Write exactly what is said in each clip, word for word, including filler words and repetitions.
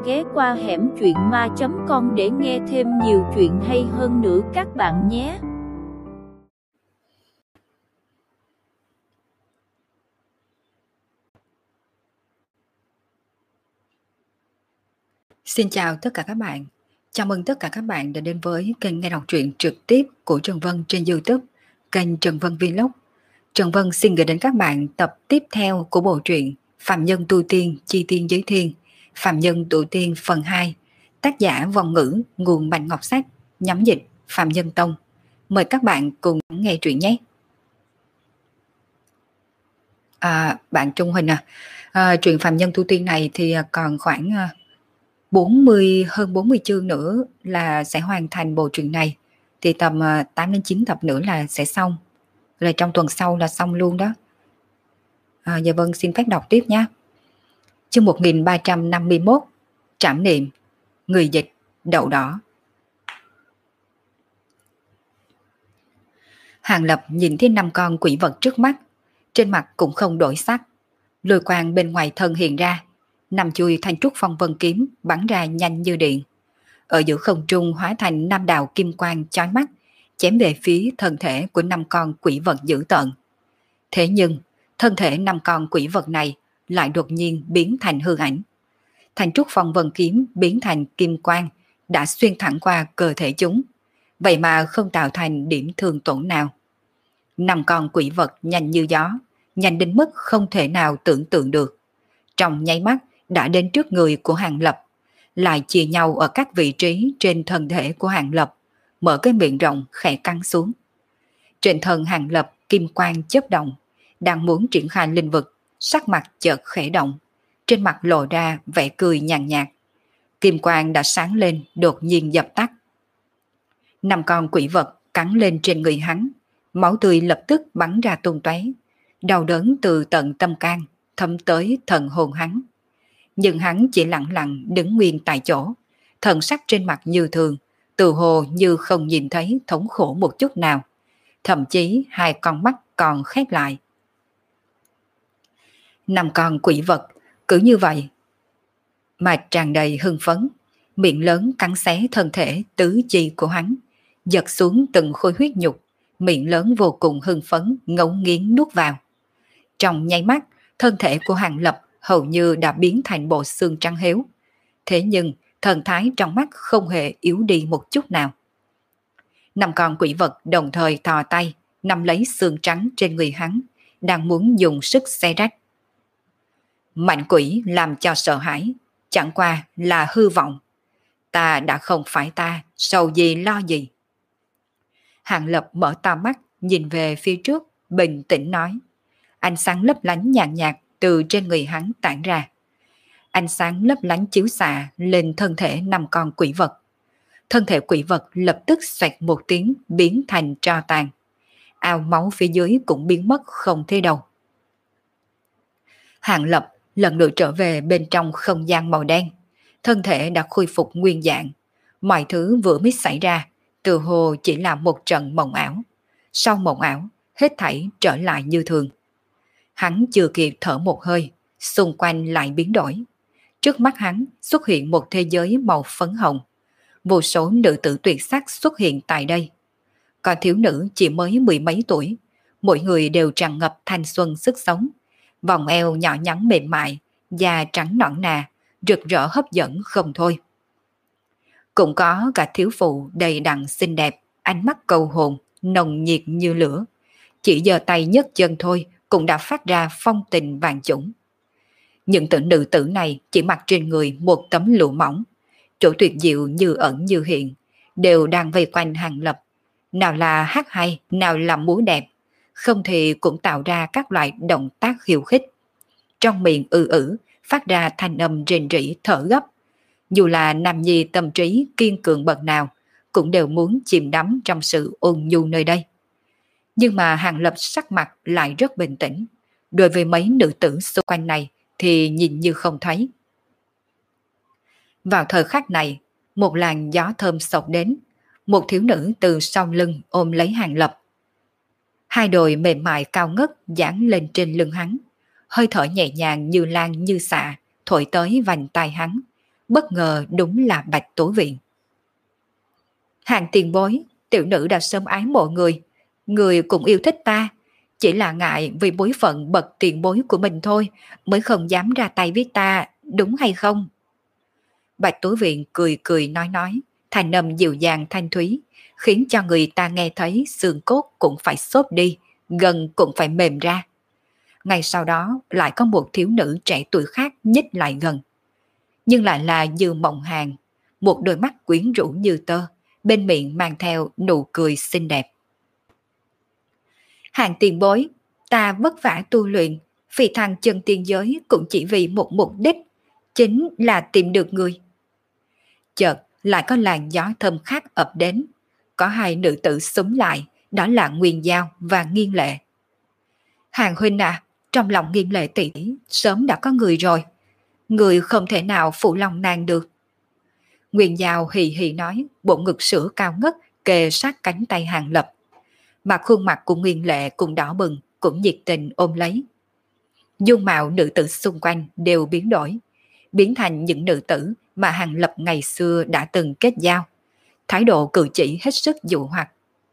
ghé qua hẻm truyện ma chấm com để nghe thêm nhiều chuyện hay hơn nữa các bạn nhé. Xin chào tất cả các bạn. Chào mừng tất cả các bạn đã đến với kênh nghe đọc truyện trực tiếp của Trần Vân trên YouTube, kênh Trần Vân Vlog. Trần Vân xin gửi đến các bạn tập tiếp theo của bộ truyện Phạm Nhân Tu Tiên Chi Tiên Giới Thiên, Phạm Nhân Tu Tiên phần hai, tác giả Vong Ngữ, nguồn Bạch Ngọc Sách, nhóm dịch Phạm Nhân Tông. Mời các bạn cùng nghe truyện nhé. À, bạn Trung Huỳnh à, à truyện Phạm Nhân Tu Tiên này thì còn khoảng bốn mươi, hơn bốn mươi chương nữa là sẽ hoàn thành bộ truyện này. Thì tầm tám đến chín tập nữa là sẽ xong. Rồi trong tuần sau là xong luôn đó. À, dạ vâng, xin phép đọc tiếp nhé. Chương một nghìn ba trăm năm mươi mốt, Trảm Niệm. Người dịch Đậu Đỏ. Hàng Lập nhìn thấy năm con quỷ vật trước mắt, trên mặt cũng không đổi sắc. Lôi quang bên ngoài thân hiện ra, năm chui thanh trúc phong vân kiếm bắn ra nhanh như điện. Ở giữa không trung hóa thành năm đạo kim quang chói mắt, chém về phía thân thể của năm con quỷ vật dữ tợn. Thế nhưng, thân thể năm con quỷ vật này lại đột nhiên biến thành hư ảnh. Thanh trúc phong vân kiếm biến thành kim quang đã xuyên thẳng qua cơ thể chúng, vậy mà không tạo thành điểm thương tổn nào. Năm con quỷ vật nhanh như gió, nhanh đến mức không thể nào tưởng tượng được. Trong nháy mắt đã đến trước người của Hàng Lập, lại chia nhau ở các vị trí trên thân thể của Hàng Lập, mở cái miệng rộng khẽ cắn xuống. Trên thân Hàng Lập kim quang chớp động, đang muốn triển khai linh vực, sắc mặt chợt khẽ động, trên mặt lộ ra vẻ cười nhàn nhạt. Kim quang đã sáng lên, đột nhiên dập tắt. Năm con quỷ vật cắn lên trên người hắn, máu tươi lập tức bắn ra tung tóe, đau đớn từ tận tâm can thấm tới thần hồn hắn. Nhưng hắn chỉ lặng lặng đứng nguyên tại chỗ, thần sắc trên mặt như thường, tự hồ như không nhìn thấy thống khổ một chút nào, thậm chí hai con mắt còn khép lại. Năm con quỷ vật cứ như vậy mà tràn đầy hưng phấn, miệng lớn cắn xé thân thể tứ chi của hắn, giật xuống từng khối huyết nhục, miệng lớn vô cùng hưng phấn ngấu nghiến nuốt vào. Trong nháy mắt, thân thể của Hàng Lập hầu như đã biến thành bộ xương trắng héo. Thế nhưng, thần thái trong mắt không hề yếu đi một chút nào. Năm con quỷ vật đồng thời thò tay, nắm lấy xương trắng trên người hắn, đang muốn dùng sức xé rách. Mạnh quỷ làm cho sợ hãi, chẳng qua là hư vọng. Ta đã không phải ta, sầu gì lo gì. Hàng Lập mở to mắt, nhìn về phía trước, bình tĩnh nói. Ánh sáng lấp lánh nhàn nhạt từ trên người hắn tản ra. Ánh sáng lấp lánh chiếu xạ lên thân thể năm con quỷ vật. Thân thể quỷ vật lập tức xoẹt một tiếng biến thành tro tàn. Ao máu phía dưới cũng biến mất không thấy đâu. Hàng Lập lần nữa trở về bên trong không gian màu đen. Thân thể đã khôi phục nguyên dạng. Mọi thứ vừa mới xảy ra, từ hồ chỉ là một trận mộng ảo. Sau mộng ảo, hết thảy trở lại như thường. Hắn chưa kịp thở một hơi, xung quanh lại biến đổi. Trước mắt hắn xuất hiện một thế giới màu phấn hồng. Vô số nữ tử tuyệt sắc xuất hiện tại đây. Còn thiếu nữ chỉ mới mười mấy tuổi, mỗi người đều tràn ngập thanh xuân sức sống. Vòng eo nhỏ nhắn mềm mại, da trắng nõn nà, rực rỡ hấp dẫn không thôi. Cũng có cả thiếu phụ đầy đặn xinh đẹp, ánh mắt cầu hồn, nồng nhiệt như lửa. Chỉ giơ tay nhấc chân thôi cũng đã phát ra phong tình vàng chủng. Những tử nữ tử này chỉ mặc trên người một tấm lụa mỏng, chỗ tuyệt diệu như ẩn như hiện, đều đang vây quanh Hàng Lập. Nào là hát hay, nào là múa đẹp, không thì cũng tạo ra các loại động tác khiêu khích. Trong miệng ư ử, phát ra thanh âm rền rỉ thở gấp. Dù là nam nhi tâm trí kiên cường bậc nào, cũng đều muốn chìm đắm trong sự ôn nhu nơi đây. Nhưng mà Hàng Lập sắc mặt lại rất bình tĩnh. Đối với mấy nữ tử xung quanh này thì nhìn như không thấy. Vào thời khắc này, một làn gió thơm sộc đến. Một thiếu nữ từ sau lưng ôm lấy Hàng Lập. Hai đồi mềm mại cao ngất dán lên trên lưng hắn. Hơi thở nhẹ nhàng như lan như xạ thổi tới vành tai hắn. bất ngờ đúng là Bạch Tố Viện. Hàng tiền bối, tiểu nữ đã sớm ái mộ người, người cũng yêu thích ta, chỉ là ngại vì bối phận bậc tiền bối của mình thôi mới không dám ra tay với ta, đúng hay không? Bạch Tố Viện cười cười nói nói, thành âm dịu dàng thanh thúy, khiến cho người ta nghe thấy xương cốt cũng phải xốp đi, gần cũng phải mềm ra. Ngay sau đó lại có một thiếu nữ trẻ tuổi khác nhích lại gần. Nhưng lại là Dư Mộng Hàng, một đôi mắt quyến rũ như tơ, bên miệng mang theo nụ cười xinh đẹp. Hàng tiền bối, ta vất vả tu luyện, phi thăng chân tiên giới cũng chỉ vì một mục đích, chính là tìm được người. Chợt lại có làn gió thơm khác ập đến, có hai nữ tử xúm lại, đó là Nguyên Giao và Nghiên Lệ. Hàng huynh à, trong lòng Nghiên Lệ tỷ sớm đã có người rồi, người không thể nào phụ lòng nàng được. Nguyên Giao hì hì nói, bộ ngực sữa cao ngất kề sát cánh tay Hàng Lập. Mà khuôn mặt của Nguyên Lệ cũng đỏ bừng, cũng nhiệt tình ôm lấy. Dung mạo nữ tử xung quanh đều biến đổi, biến thành những nữ tử mà Hàng Lập ngày xưa đã từng kết giao. Thái độ cử chỉ hết sức dụ hoặc.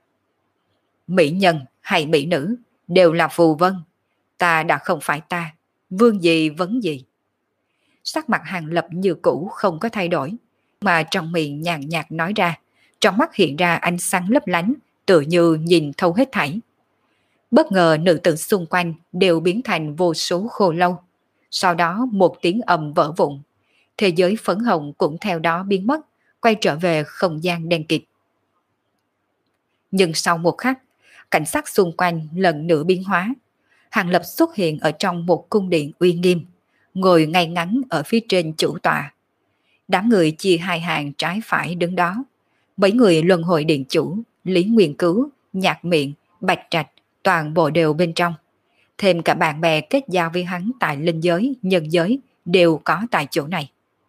Mỹ nhân hay mỹ nữ đều là phù vân, ta đã không phải ta, vương gì vấn gì. Sắc mặt Hàng Lập như cũ không có thay đổi, mà trong miệng nhàn nhạt nói ra, trong mắt hiện ra ánh sáng lấp lánh, tựa như nhìn thấu hết thảy. Bất ngờ nữ tử xung quanh đều biến thành vô số khô lâu. Sau đó một tiếng ầm vỡ vụn, thế giới phấn hồng cũng theo đó biến mất, quay trở về không gian đen kịt. Nhưng sau một khắc, cảnh sắc xung quanh lần nữa biến hóa. Hàng Lập xuất hiện ở trong một cung điện uy nghiêm, ngồi ngay ngắn ở phía trên chủ tọa. Đám người chia hai hàng trái phải đứng đó. Mấy người luân hồi điện chủ, Lý Nguyên Cứu, Nhạc Miệng, Bạch Trạch, toàn bộ đều bên trong. Thêm cả bạn bè kết giao với hắn tại linh giới, nhân giới đều có tại chỗ này.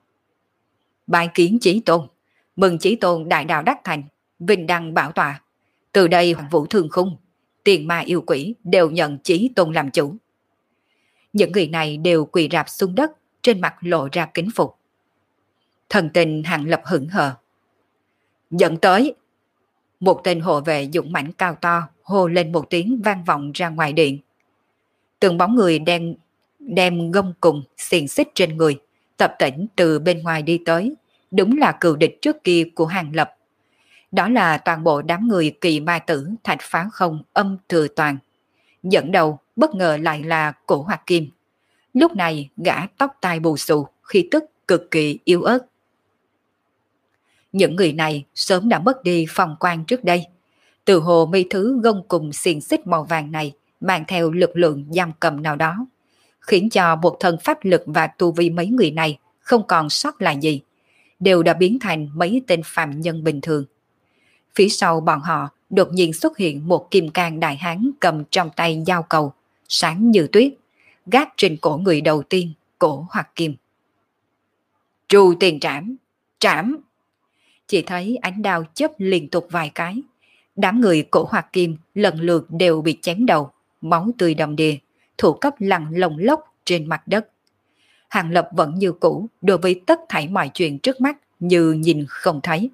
Bái kiến Chí Tôn, mừng Chí Tôn đại đạo đắc thành, vinh đăng bảo tọa. Từ đây Hoàng Vũ Thương Khung, tiền ma yêu quỷ đều nhận Chí Tôn làm chủ. Những người này đều quỳ rạp xuống đất, trên mặt lộ ra kính phục. Thần tình Hàng Lập hững hờ. Dẫn tới. Một tên hộ vệ dũng mãnh cao to hô lên một tiếng vang vọng ra ngoài điện. Từng bóng người đen đem gông cùng xiềng xích trên người, tập tỉnh từ bên ngoài đi tới, đúng là cừu địch trước kia của Hàng Lập. Đó là toàn bộ đám người Kỳ Ma Tử, Thạch Phá Không, Âm Thừa Toàn. Dẫn đầu bất ngờ lại là Cổ Hoạt Kim. Lúc này gã tóc tai bù xù, khí tức cực kỳ yếu ớt. Những người này sớm đã mất đi phong quang trước đây. Từ hồ mi thứ gông cùng xiềng xích màu vàng này mang theo lực lượng giam cầm nào đó, khiến cho một thân pháp lực và tu vi mấy người này không còn sót lại gì, đều đã biến thành mấy tên phàm nhân bình thường. Phía sau bọn họ đột nhiên xuất hiện một kim cang đại hán cầm trong tay dao cầu, sáng như tuyết, gác trên cổ người đầu tiên, Cổ Hoạt Kim. Trù tiền trảm, trảm! Chỉ thấy ánh đao chớp liên tục vài cái. Đám người Cổ Hoạt Kim lần lượt đều bị chém đầu, máu tươi đầm đìa, thủ cấp lăn lồng lốc trên mặt đất. Hàng Lập vẫn như cũ đối với tất thảy mọi chuyện trước mắt như nhìn không thấy.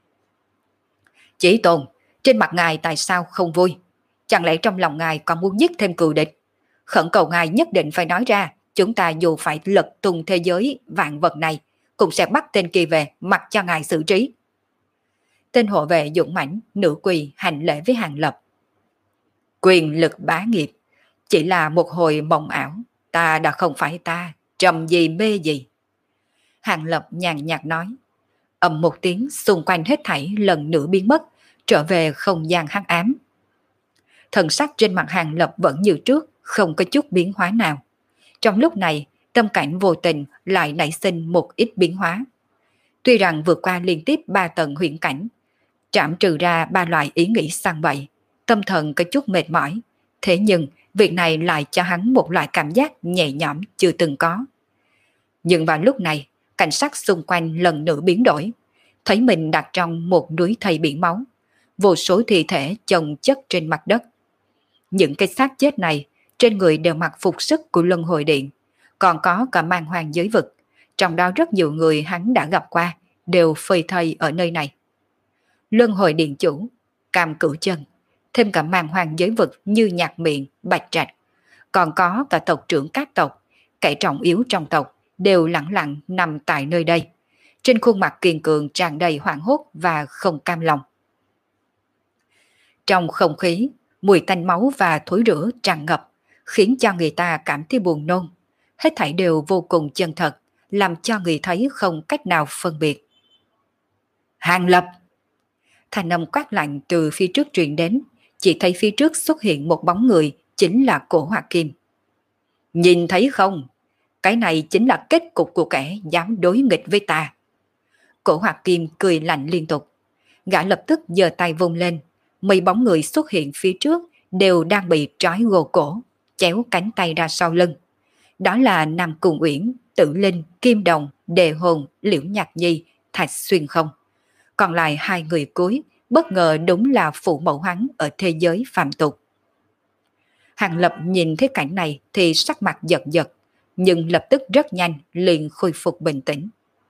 Chí Tôn, trên mặt ngài tại sao không vui? Chẳng lẽ trong lòng ngài còn muốn giết thêm cừu địch? Khẩn cầu ngài nhất định phải nói ra, chúng ta dù phải lật tung thế giới vạn vật này, cũng sẽ bắt tên kia về mặc cho ngài xử trí. Tên hộ vệ dũng mãnh nửa quỳ hành lễ với Hàng Lập. Quyền lực bá nghiệp chỉ là một hồi mộng ảo, ta đã không phải ta, trầm gì mê gì. Hàng Lập nhàn nhạt nói. Ầm một tiếng, xung quanh hết thảy lần nữa biến mất, trở về không gian hắc ám. Thần sắc trên mặt Hàng Lập vẫn như trước, không có chút biến hóa nào. Trong lúc này, tâm cảnh vô tình lại nảy sinh một ít biến hóa. Tuy rằng vượt qua liên tiếp ba tầng huyễn cảnh, trảm trừ ra ba loại ý nghĩ săn bậy, tâm thần có chút mệt mỏi, thế nhưng việc này lại cho hắn một loại cảm giác nhẹ nhõm chưa từng có. Nhưng vào lúc này, cảnh sắc xung quanh lần nữa biến đổi, thấy mình đặt trong một núi thây biển máu, vô số thi thể chồng chất trên mặt đất. Những cái xác chết này trên người đều mặc phục sức của Luân Hồi Điện, còn có cả mang hoàng giới vực, trong đó rất nhiều người hắn đã gặp qua, đều phơi thây ở nơi này. Luân hồi điện chủ, Cam Cửu Chân, thêm cả màn hoàng giới vực như Nhạc Miệng, Bạch Trạch, còn có cả tộc trưởng các tộc, kẻ trọng yếu trong tộc đều lặng lặng nằm tại nơi đây. Trên khuôn mặt kiên cường tràn đầy hoảng hốt và không cam lòng. Trong không khí, mùi tanh máu và thối rữa tràn ngập, khiến cho người ta cảm thấy buồn nôn. Hết thảy đều vô cùng chân thật, làm cho người thấy không cách nào phân biệt. Hàng Lập! Thanh âm quát lạnh từ phía trước truyền đến, chỉ thấy phía trước xuất hiện một bóng người, chính là Cổ Hoạt Kim. Nhìn thấy không? Cái này chính là kết cục của kẻ dám đối nghịch với ta. Cổ Hoạt Kim cười lạnh liên tục. Gã lập tức giơ tay vung lên, mấy bóng người xuất hiện phía trước đều đang bị trói gô cổ, chéo cánh tay ra sau lưng. Đó là Nam Cung Uyển, Tử Linh, Kim Đồng, Đề Hồn, Liễu Nhạc Nhi, Thạch Xuyên không. Còn lại hai người cuối, bất ngờ đúng là phụ mẫu hắn ở thế giới phàm tục. Hàng Lập nhìn thấy cảnh này thì sắc mặt giật giật, nhưng lập tức rất nhanh liền khôi phục bình tĩnh.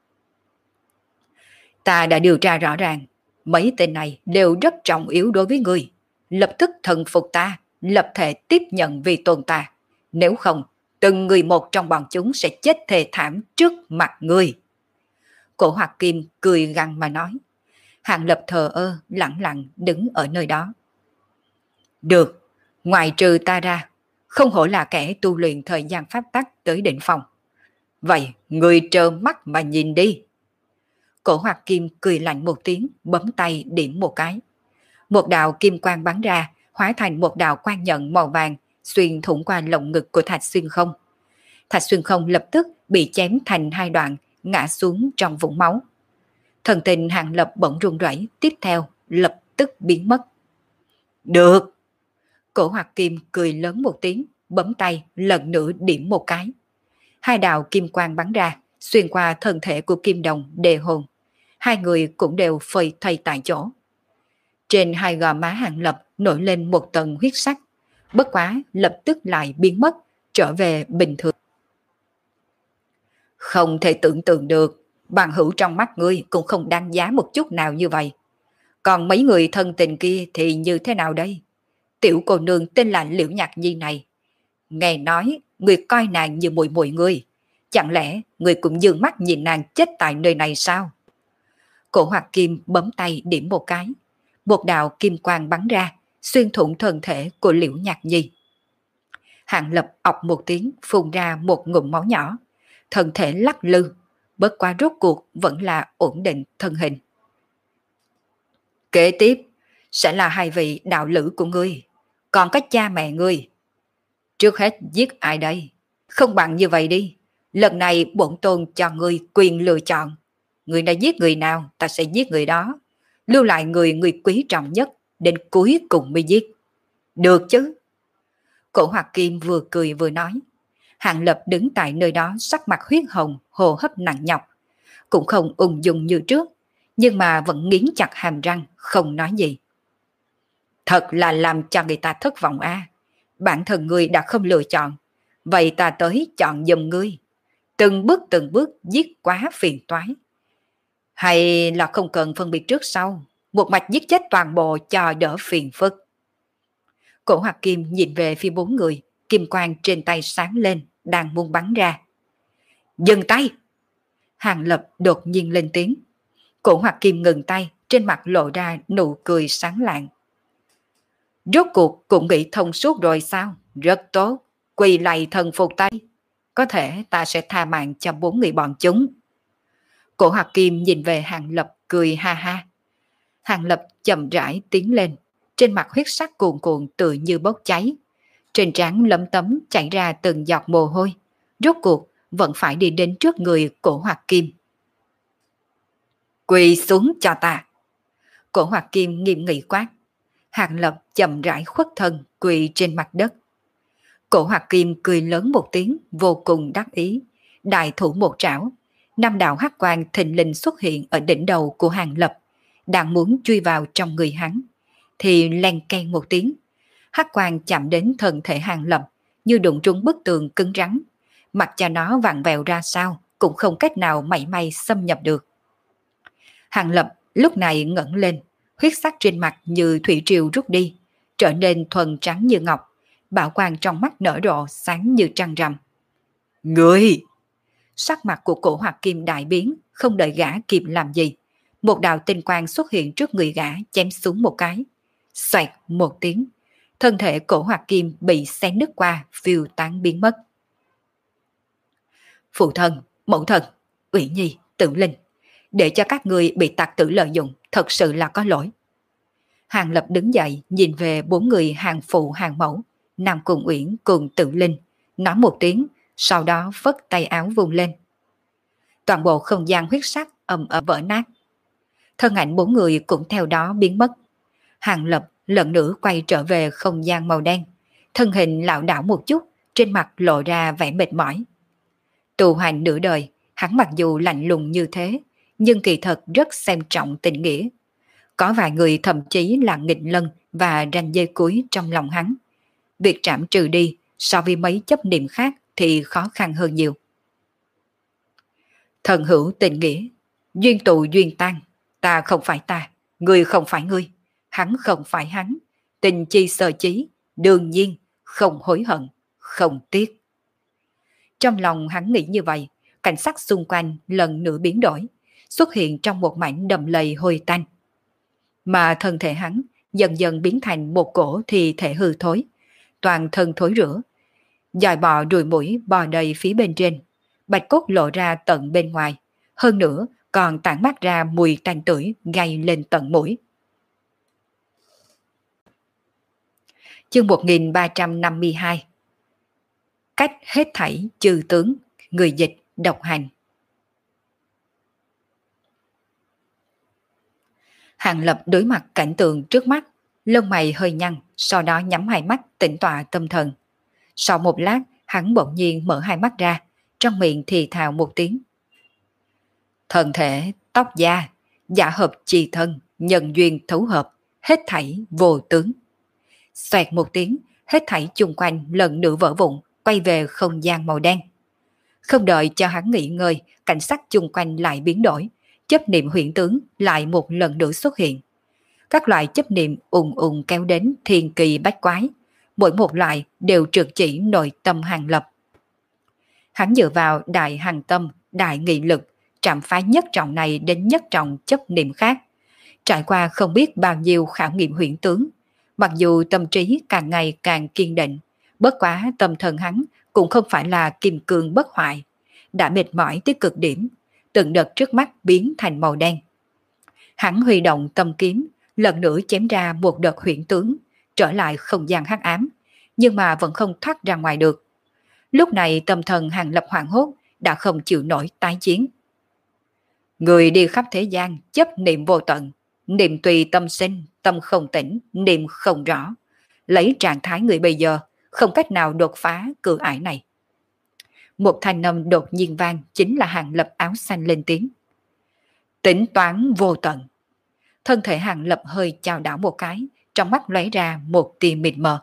Ta đã điều tra rõ ràng, mấy tên này đều rất trọng yếu đối với người. Lập tức thần phục ta, lập thể tiếp nhận vì tôn ta. Nếu không, từng người một trong bọn chúng sẽ chết thê thảm trước mặt người. Cổ Hoạt Kim cười gằn mà nói. Hàng Lập thờ ơ, lặng lặng đứng ở nơi đó. Được, ngoài trừ ta ra, không hổ là kẻ tu luyện thời gian pháp tắc tới đỉnh phong. Vậy, người trơ mắt mà nhìn đi. Cổ Hoạt Kim cười lạnh một tiếng, bấm tay điểm một cái. Một đạo kim quang bắn ra, hóa thành một đạo quang nhận màu vàng, xuyên thủng qua lồng ngực của Thạch Xuyên không. Thạch Xuyên không lập tức bị chém thành hai đoạn, ngã xuống trong vũng máu. Thần tình Hàng Lập bỗng run rẩy, tiếp theo lập tức biến mất. Được! Cổ Hoạt Kim cười lớn một tiếng, bấm tay lần nữa điểm một cái. Hai đạo kim quang bắn ra, xuyên qua thân thể của Kim Đồng, Đề Hồn. Hai người cũng đều phơi thây tại chỗ. Trên hai gò má Hàng Lập nổi lên một tầng huyết sắc, bất quá lập tức lại biến mất, trở về bình thường. Không thể tưởng tượng được, bằng hữu trong mắt ngươi cũng không đáng giá một chút nào như vậy. Còn mấy người thân tình kia thì như thế nào đây? Tiểu cô nương tên là Liễu Nhạc Nhi này. Nghe nói, người coi nàng như muội muội ngươi. Chẳng lẽ người cũng dương mắt nhìn nàng chết tại nơi này sao? Cổ Hoạt Kim bấm tay điểm một cái. Một đạo kim quang bắn ra, xuyên thủng thân thể của Liễu Nhạc Nhi. Hàng Lập ọc một tiếng, phun ra một ngụm máu nhỏ. Thân thể lắc lư, bất quá rốt cuộc vẫn là ổn định thân hình. Kế tiếp, sẽ là hai vị đạo lữ của ngươi, còn có cha mẹ ngươi. Trước hết giết ai đây? Không bằng như vậy đi, lần này bổn tôn cho ngươi quyền lựa chọn. Người đã giết người nào, ta sẽ giết người đó. Lưu lại người người quý trọng nhất, đến cuối cùng mới giết. Được chứ? Cổ Hoạt Kim vừa cười vừa nói. Hàng Lập đứng tại nơi đó sắc mặt huyết hồng, hô hấp nặng nhọc. Cũng không ung dung như trước, nhưng mà vẫn nghiến chặt hàm răng, không nói gì. Thật là làm cho người ta thất vọng a. À. Bản thân ngươi đã không lựa chọn, vậy ta tới chọn giùm ngươi. Từng bước từng bước giết quá phiền toái. Hay là không cần phân biệt trước sau, một mạch giết chết toàn bộ cho đỡ phiền phức. Cổ Hoạt Kim nhìn về phía bốn người, kim quang trên tay sáng lên, đang muốn bắn ra. Dừng tay! Hàng Lập đột nhiên lên tiếng. Cổ Hoạt Kim ngừng tay, trên mặt lộ ra nụ cười sáng lạng. Rốt cuộc cũng nghĩ thông suốt rồi sao? Rất tốt, quỳ lạy thần phục tay. Có thể ta sẽ tha mạng cho bốn người bọn chúng. Cổ Hoạt Kim nhìn về Hàng Lập cười ha ha. Hàng Lập chậm rãi tiến lên, trên mặt huyết sắc cuồn cuộn tự như bốc cháy. Trên trán lấm tấm chảy ra từng giọt mồ hôi. Rốt cuộc vẫn phải đi đến trước người Cổ Hoạt Kim. Quỳ xuống cho ta. Cổ Hoạt Kim nghiêm nghị quát. Hàng Lập chậm rãi khuất thân quỳ trên mặt đất. Cổ Hoạt Kim cười lớn một tiếng, vô cùng đắc ý. Đại thủ một trảo, năm đạo hắc quang thình lình xuất hiện ở đỉnh đầu của Hàng Lập, đang muốn chui vào trong người hắn, thì len keng một tiếng, hắc quang chạm đến thân thể Hàng Lập như đụng trúng bức tường cứng rắn, mặc cho nó vặn vẹo ra sao, cũng không cách nào mảy may xâm nhập được. Hàng Lập lúc này ngẩng lên, huyết sắc trên mặt như thủy triều rút đi, trở nên thuần trắng như ngọc, bảo quang trong mắt nở rộ sáng như trăng rằm. Người! Sắc mặt của Cổ Hoạt Kim đại biến, không đợi gã kịp làm gì. Một đạo tinh quang xuất hiện trước người gã, chém xuống một cái. Xoẹt một tiếng, thân thể Cổ Hoạt Kim bị xé nứt qua, phiêu tán biến mất. Phụ thân, mẫu thân, Ủy Nhi, Tử Linh, để cho các người bị tặc tử lợi dụng, thật sự là có lỗi. Hàng Lập đứng dậy, nhìn về bốn người hàng phụ hàng mẫu, Nam Cùng Uyển cùng Tử Linh, nói một tiếng, sau đó phất tay áo vung lên. Toàn bộ không gian huyết sắc ầm ầm vỡ nát. Thân ảnh bốn người cũng theo đó biến mất. Hàng Lập lần nữa quay trở về không gian màu đen, thân hình lảo đảo một chút, trên mặt lộ ra vẻ mệt mỏi. Tu hành nửa đời, hắn mặc dù lạnh lùng như thế, nhưng kỳ thật rất xem trọng tình nghĩa. Có vài người thậm chí là nghịch lân và ranh dây cuối trong lòng hắn. Việc trảm trừ đi so với mấy chấp niệm khác thì khó khăn hơn nhiều. Thần hữu tình nghĩa, duyên tụ duyên tan, ta không phải ta, người không phải ngươi, hắn không phải hắn, tình chi sơ chí, đương nhiên, không hối hận, không tiếc. Trong lòng hắn nghĩ như vậy, cảnh sắc xung quanh lần nữa biến đổi, xuất hiện trong một mảnh đầm lầy hôi tanh. Mà thân thể hắn dần dần biến thành một cổ thi thể hư thối, toàn thân thối rữa, dòi bò đuôi mũi bò đầy phía bên trên, bạch cốt lộ ra tận bên ngoài, hơn nữa còn tản mát ra mùi tanh tưởi gây lên tận mũi. Chương một nghìn ba trăm năm mươi hai. Cách hết thảy trừ tướng, người dịch độc hành. Hàng Lập đối mặt cảnh tượng trước mắt, lông mày hơi nhăn, sau đó nhắm hai mắt tĩnh tọa tâm thần. Sau một lát, hắn bỗng nhiên mở hai mắt ra, trong miệng thì thào một tiếng. Thân thể, tóc da, giả hợp trì thân, nhân duyên thấu hợp, hết thảy vô tướng. Xoẹt một tiếng, hết thảy chung quanh lần nữa vỡ vụn, quay về không gian màu đen. Không đợi cho hắn nghỉ ngơi, cảnh sắc chung quanh lại biến đổi, chấp niệm huyễn tướng lại một lần nữa xuất hiện. Các loại chấp niệm ùn ùn kéo đến thiên kỳ bách quái, mỗi một loại đều trực chỉ nội tâm Hàng Lập. Hắn dựa vào đại hành tâm, đại nghị lực, trảm phá nhất trọng này đến nhất trọng chấp niệm khác. Trải qua không biết bao nhiêu khảo nghiệm huyễn tướng, mặc dù tâm trí càng ngày càng kiên định, bất quá tâm thần hắn cũng không phải là kim cương bất hoại, đã mệt mỏi tới cực điểm, từng đợt trước mắt biến thành màu đen. Hắn huy động tâm kiếm, lần nữa chém ra một đợt huyễn tướng, trở lại không gian hắc ám, nhưng mà vẫn không thoát ra ngoài được. Lúc này tâm thần Hàng Lập hoảng hốt, đã không chịu nổi tái chiến. Người đi khắp thế gian chấp niệm vô tận, niệm tùy tâm sinh, tâm không tỉnh, niệm không rõ. Lấy trạng thái người bây giờ, không cách nào đột phá cửa ải này. Một thanh âm đột nhiên vang, chính là Hàng Lập áo xanh lên tiếng. Tính toán vô tận. Thân thể Hàng Lập hơi chao đảo một cái, trong mắt lóe ra một tia mịt mờ.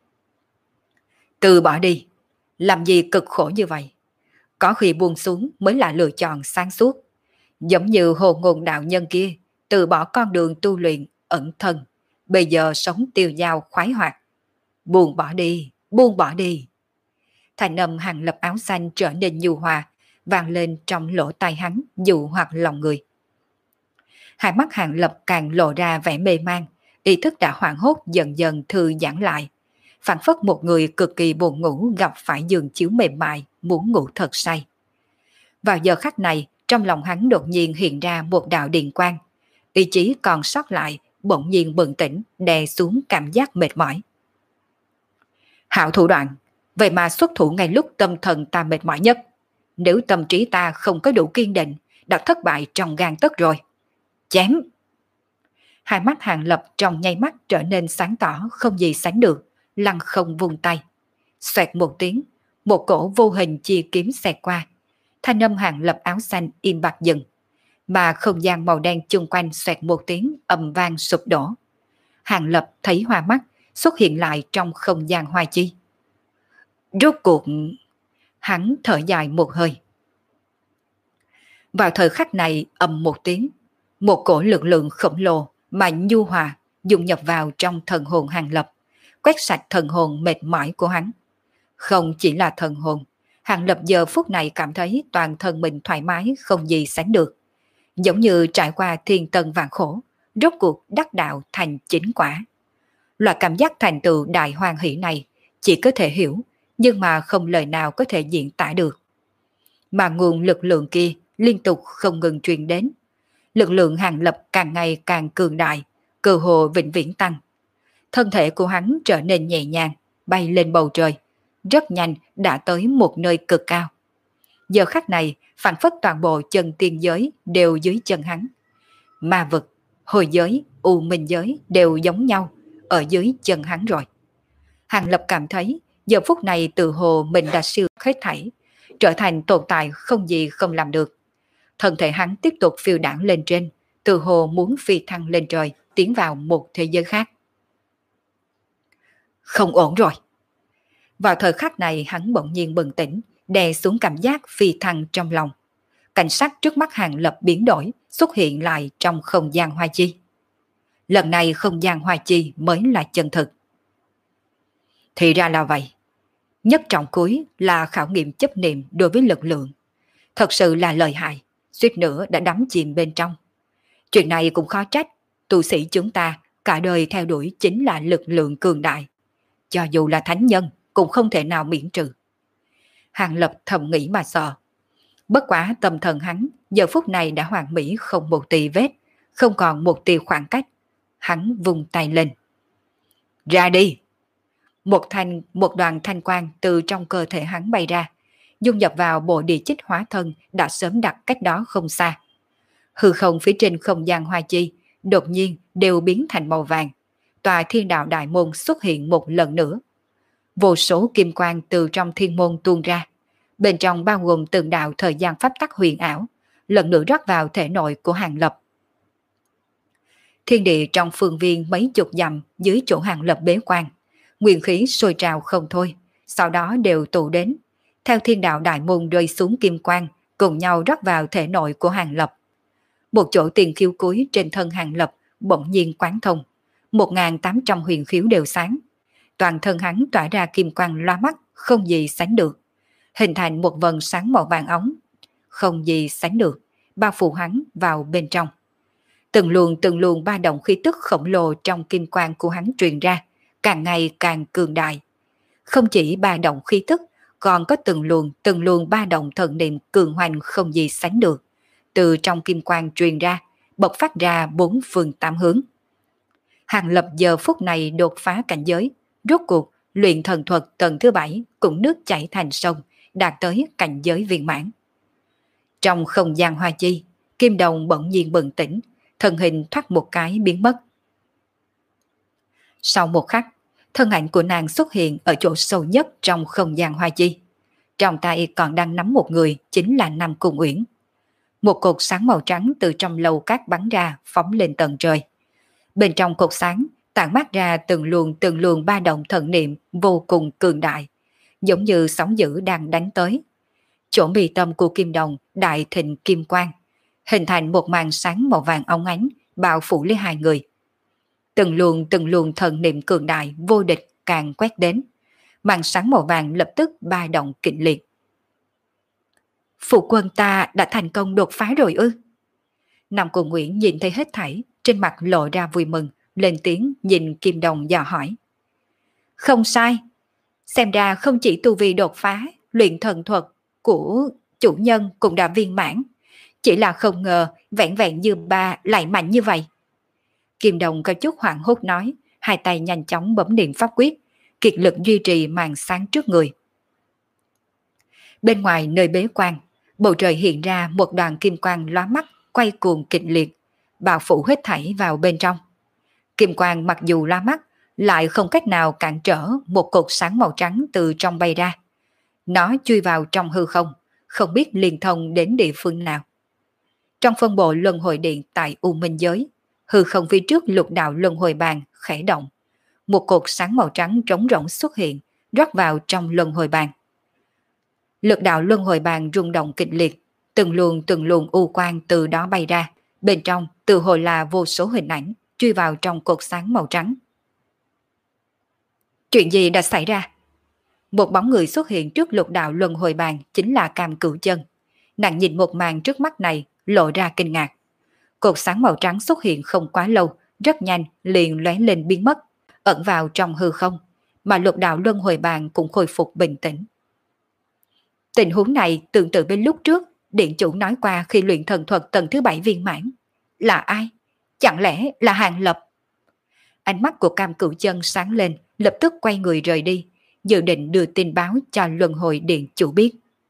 Từ bỏ đi, làm gì cực khổ như vậy? Có khi buông xuống mới là lựa chọn sáng suốt. Giống như hồ ngôn đạo nhân kia, từ bỏ con đường tu luyện, ẩn thân, bây giờ sống tiêu dao khoái hoạt. Buông bỏ đi, buông bỏ đi. Thành âm Hàng Lập áo xanh trở nên nhu hòa, vang lên trong lỗ tai hắn, dụ hoặc lòng người. Hai mắt Hàng Lập càng lộ ra vẻ mê man, ý thức đã hoảng hốt dần dần thư giãn lại. Phản phất một người cực kỳ buồn ngủ gặp phải giường chiếu mềm mại, muốn ngủ thật say. Vào giờ khắc này, trong lòng hắn đột nhiên hiện ra một đạo điện quang. Ý chí còn sót lại, bỗng nhiên bừng tỉnh, đè xuống cảm giác mệt mỏi. Hảo thủ đoạn, vậy mà xuất thủ ngay lúc tâm thần ta mệt mỏi nhất. Nếu tâm trí ta không có đủ kiên định, đã thất bại trong gang tấc rồi. Chém! Hai mắt Hàng Lập trong nháy mắt trở nên sáng tỏ không gì sánh được, lăng không vung tay. Xoẹt một tiếng, một cổ vô hình chia kiếm xẹt qua. Thanh âm Hàng Lập áo xanh im bặt dừng, mà không gian màu đen chung quanh xoẹt một tiếng ầm vang sụp đổ. Hàng Lập thấy hoa mắt xuất hiện lại trong không gian hoa chi. Rốt cuộc, hắn thở dài một hơi. Vào thời khắc này ầm một tiếng, một cổ lực lượng khổng lồ mà nhu hòa dung nhập vào trong thần hồn Hàng Lập, quét sạch thần hồn mệt mỏi của hắn. Không chỉ là thần hồn, Hàng Lập giờ phút này cảm thấy toàn thân mình thoải mái không gì sánh được. Giống như trải qua thiên tân vạn khổ, rốt cuộc đắc đạo thành chính quả. Loại cảm giác thành tựu đại hoan hỷ này chỉ có thể hiểu, nhưng mà không lời nào có thể diễn tả được. Mà nguồn lực lượng kia liên tục không ngừng truyền đến. Lực lượng Hàng Lập càng ngày càng cường đại, cơ hồ vĩnh viễn tăng. Thân thể của hắn trở nên nhẹ nhàng, bay lên bầu trời, rất nhanh đã tới một nơi cực cao. Giờ khắc này, phảng phất toàn bộ chân tiên giới đều dưới chân hắn. Ma vực, hồi giới, u minh giới đều giống nhau, ở dưới chân hắn rồi. Hàng Lập cảm thấy, giờ phút này tự hồ mình đã siêu hết thảy, trở thành tồn tại không gì không làm được. Thân thể hắn tiếp tục phiêu đãng lên trên, tự hồ muốn phi thăng lên trời, tiến vào một thế giới khác. Không ổn rồi. Vào thời khắc này hắn bỗng nhiên bừng tỉnh, đè xuống cảm giác phi thăng trong lòng. Cảnh sắc trước mắt Hàng Lập biến đổi, xuất hiện lại trong không gian hoa chi. Lần này không gian hoa chi mới là chân thực. Thì ra là vậy. Nhất trọng cuối là khảo nghiệm chấp niệm đối với lực lượng. Thật sự là lợi hại, suýt nữa đã đắm chìm bên trong. Chuyện này cũng khó trách, tu sĩ chúng ta cả đời theo đuổi chính là lực lượng cường đại. Cho dù là thánh nhân cũng không thể nào miễn trừ. Hàng Lập thầm nghĩ mà sợ. Bất quá tâm thần hắn giờ phút này đã hoàn mỹ không một tì vết, không còn một tì khoảng cách. Hắn vung tay lên. Ra đi! Một thanh, một đoàn thanh quang từ trong cơ thể hắn bay ra, dung nhập vào bộ địa chích hóa thân đã sớm đặt cách đó không xa. Hư không phía trên không gian hoa chi đột nhiên đều biến thành màu vàng. Tòa thiên đạo đại môn xuất hiện một lần nữa. Vô số kim quang từ trong thiên môn tuôn ra. Bên trong bao gồm từng đạo thời gian pháp tắc huyền ảo, lần nữa rót vào thể nội của Hàng Lập. Thiên địa trong phương viên mấy chục dặm dưới chỗ Hàng Lập bế quan, nguyên khí sôi trào không thôi, sau đó đều tụ đến, theo thiên đạo đại môn rơi xuống kim quang, cùng nhau rót vào thể nội của Hàng Lập. Một chỗ tiền khiếu cuối trên thân Hàng Lập bỗng nhiên quán thông, một nghìn tám trăm huyền khiếu đều sáng. Toàn thân hắn tỏa ra kim quang loa mắt, không gì sánh được, hình thành một vầng sáng màu vàng óng, không gì sánh được, bao phủ hắn vào bên trong. Từng luồng từng luồng ba động khí tức khổng lồ trong kim quang của hắn truyền ra, càng ngày càng cường đại. Không chỉ ba động khí tức, còn có từng luồng từng luồng ba động thần niệm cường hoành không gì sánh được, từ trong kim quang truyền ra, bộc phát ra bốn phương tám hướng. Hàng Lập giờ phút này đột phá cảnh giới, rốt cuộc luyện thần thuật tầng thứ bảy cũng nước chảy thành sông, đạt tới cảnh giới viên mãn. Trong không gian hoa chi, Kim Đồng bỗng nhiên bừng tỉnh, thân hình thoát một cái biến mất. Sau một khắc, thân ảnh của nàng xuất hiện ở chỗ sâu nhất trong không gian hoa chi. Trong tay còn đang nắm một người, chính là Nam Cung Uyển. Một cột sáng màu trắng từ trong lầu cát bắn ra, phóng lên tầng trời. Bên trong cột sáng tản mát ra từng luồng từng luồng ba động thần niệm vô cùng cường đại, giống như sóng dữ đang đánh tới. Chỗ mi tâm của Kim Đồng đại thịnh kim quang, hình thành một màn sáng màu vàng óng ánh bao phủ lấy hai người. Từng luồng từng luồng thần niệm cường đại vô địch càng quét đến, màn sáng màu vàng lập tức ba động kịch liệt. Phụ quân ta đã thành công đột phá rồi ư? Nam Cung Uyển nhìn thấy hết thảy, trên mặt lộ ra vui mừng, lên tiếng nhìn Kim Đồng dò hỏi. Không sai, xem ra không chỉ tu vi đột phá, luyện thần thuật của chủ nhân cũng đã viên mãn, chỉ là không ngờ vẹn vẹn như ba lại mạnh như vậy. Kim Đồng có chút hoảng hốt nói, hai tay nhanh chóng bấm niệm pháp quyết, kiệt lực duy trì màn sáng trước người. Bên ngoài nơi bế quan, bầu trời hiện ra một đoàn kim quang lóa mắt, quay cuồng kịch liệt, bao phủ hết thảy vào bên trong. Kim quang mặc dù lóa mắt, lại không cách nào cản trở một cột sáng màu trắng từ trong bay ra. Nó chui vào trong hư không, không biết liên thông đến địa phương nào. Trong phân bộ luân hồi điện tại U Minh Giới, hư không phía trước lục đạo luân hồi bàn khẽ động. Một cột sáng màu trắng trống rỗng xuất hiện, rót vào trong luân hồi bàn. Lực đạo luân hồi bàn rung động kịch liệt, Từng luồng từng luồng u quang từ đó bay ra, bên trong từ hồi là vô số hình ảnh chui vào trong cột sáng màu trắng. Chuyện gì đã xảy ra? Một bóng người xuất hiện trước lục đạo luân hồi bàn, chính là Cam Cửu Chân. Nàng nhìn một màn trước mắt này, lộ ra kinh ngạc. Cột sáng màu trắng xuất hiện không quá lâu, rất nhanh liền lóe lên biến mất, ẩn vào trong hư không, mà lục đạo luân hồi bàn cũng khôi phục bình tĩnh. Tình huống này tương tự bên lúc trước điện chủ nói qua khi luyện thần thuật tầng thứ bảy viên mãn. Là ai? Chẳng lẽ là Hàng Lập? Ánh mắt của Cam Cửu Chân sáng lên, lập tức quay người rời đi, dự định đưa tin báo cho luân hồi điện chủ biết.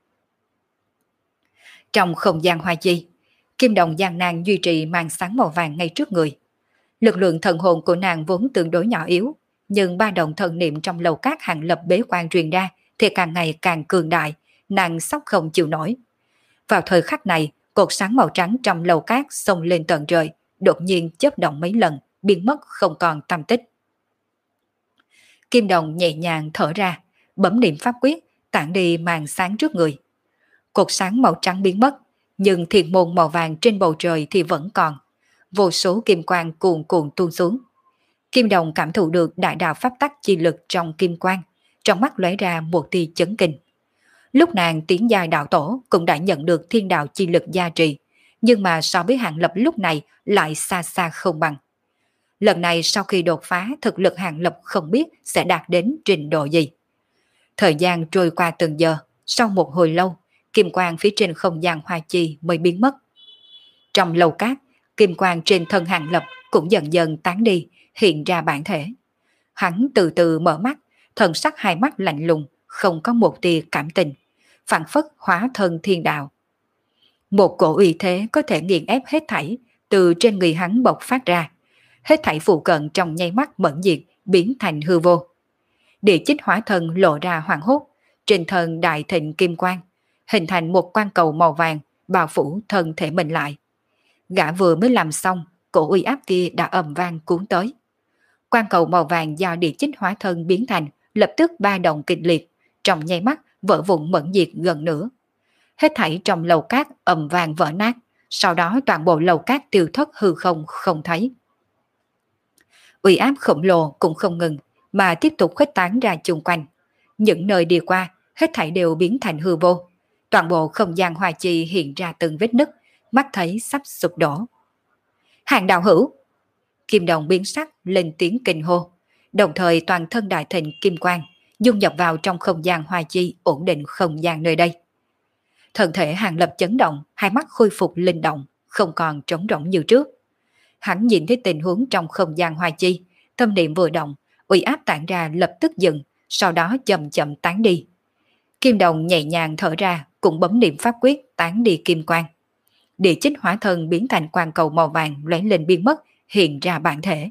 Trong không gian hoa chi, Kim Đồng gian nan duy trì màn sáng màu vàng ngay trước người. Lực lượng thần hồn của nàng vốn tương đối nhỏ yếu, nhưng ba động thần niệm trong lầu cát Hàng Lập bế quan truyền ra thì càng ngày càng cường đại, nàng sốc không chịu nổi. Vào thời khắc này, cột sáng màu trắng trong lầu cát xông lên tận trời, đột nhiên chớp động mấy lần, biến mất không còn tăm tích. Kim Đồng nhẹ nhàng thở ra, bấm niệm pháp quyết, tản đi màn sáng trước người. Cột sáng màu trắng biến mất, nhưng thiền môn màu vàng trên bầu trời thì vẫn còn. Vô số kim quang cuồn cuộn tuôn xuống. Kim Đồng cảm thụ được đại đạo pháp tắc chi lực trong kim quang, trong mắt lóe ra một tia chấn kinh. Lúc nàng tiến giai đạo tổ cũng đã nhận được thiên đạo chi lực gia trì, nhưng mà so với Hàng Lập lúc này lại xa xa không bằng. Lần này sau khi đột phá, thực lực Hàng Lập không biết sẽ đạt đến trình độ gì. Thời gian trôi qua từng giờ, sau một hồi lâu, kim quang phía trên không gian hoa chi mới biến mất. Trong lầu cát, kim quang trên thân Hàng Lập cũng dần dần tán đi, hiện ra bản thể. Hắn từ từ mở mắt, thần sắc hai mắt lạnh lùng, không có một tia cảm tình, phảng phất hóa thân thiên đạo. Một cổ uy thế có thể nghiền ép hết thảy từ trên người hắn bộc phát ra, hết thảy phụ cận trong nháy mắt mẫn diệt, biến thành hư vô. Địa chích hóa thân lộ ra hoảng hốt, trên thân đại thịnh kim quang, hình thành một quang cầu màu vàng bao phủ thân thể mình lại. Gã vừa mới làm xong, cổ uy áp kia đã ầm vang cuốn tới. Quang cầu màu vàng do địa chích hóa thân biến thành lập tức ba động kịch liệt, trong nháy mắt vỡ vụn mẫn diệt gần nửa. Hết thảy trong lầu cát ầm vang vỡ nát, sau đó toàn bộ lầu cát tiêu thất hư không không thấy. Uy áp khổng lồ cũng không ngừng, mà tiếp tục khuếch tán ra chung quanh. Những nơi đi qua, hết thảy đều biến thành hư vô. Toàn bộ không gian hoa chi hiện ra từng vết nứt, mắt thấy sắp sụp đổ. Hàng đạo hữu! Kim Đồng biến sắc lên tiếng kinh hô, đồng thời toàn thân đại thịnh kim quang dung nhập vào trong không gian hoa chi, ổn định không gian nơi đây. Thân thể Hàng Lập chấn động, hai mắt khôi phục linh động, không còn trống rỗng như trước. Hắn nhìn thấy tình huống trong không gian hoa chi, tâm niệm vừa động, uy áp tản ra lập tức dừng, sau đó chậm chậm tán đi. Kim Đồng nhẹ nhàng thở ra, cũng bấm niệm pháp quyết tán đi kim quang. Địa chích hóa thân biến thành quang cầu màu vàng lóe lên biến mất, hiện ra bản thể.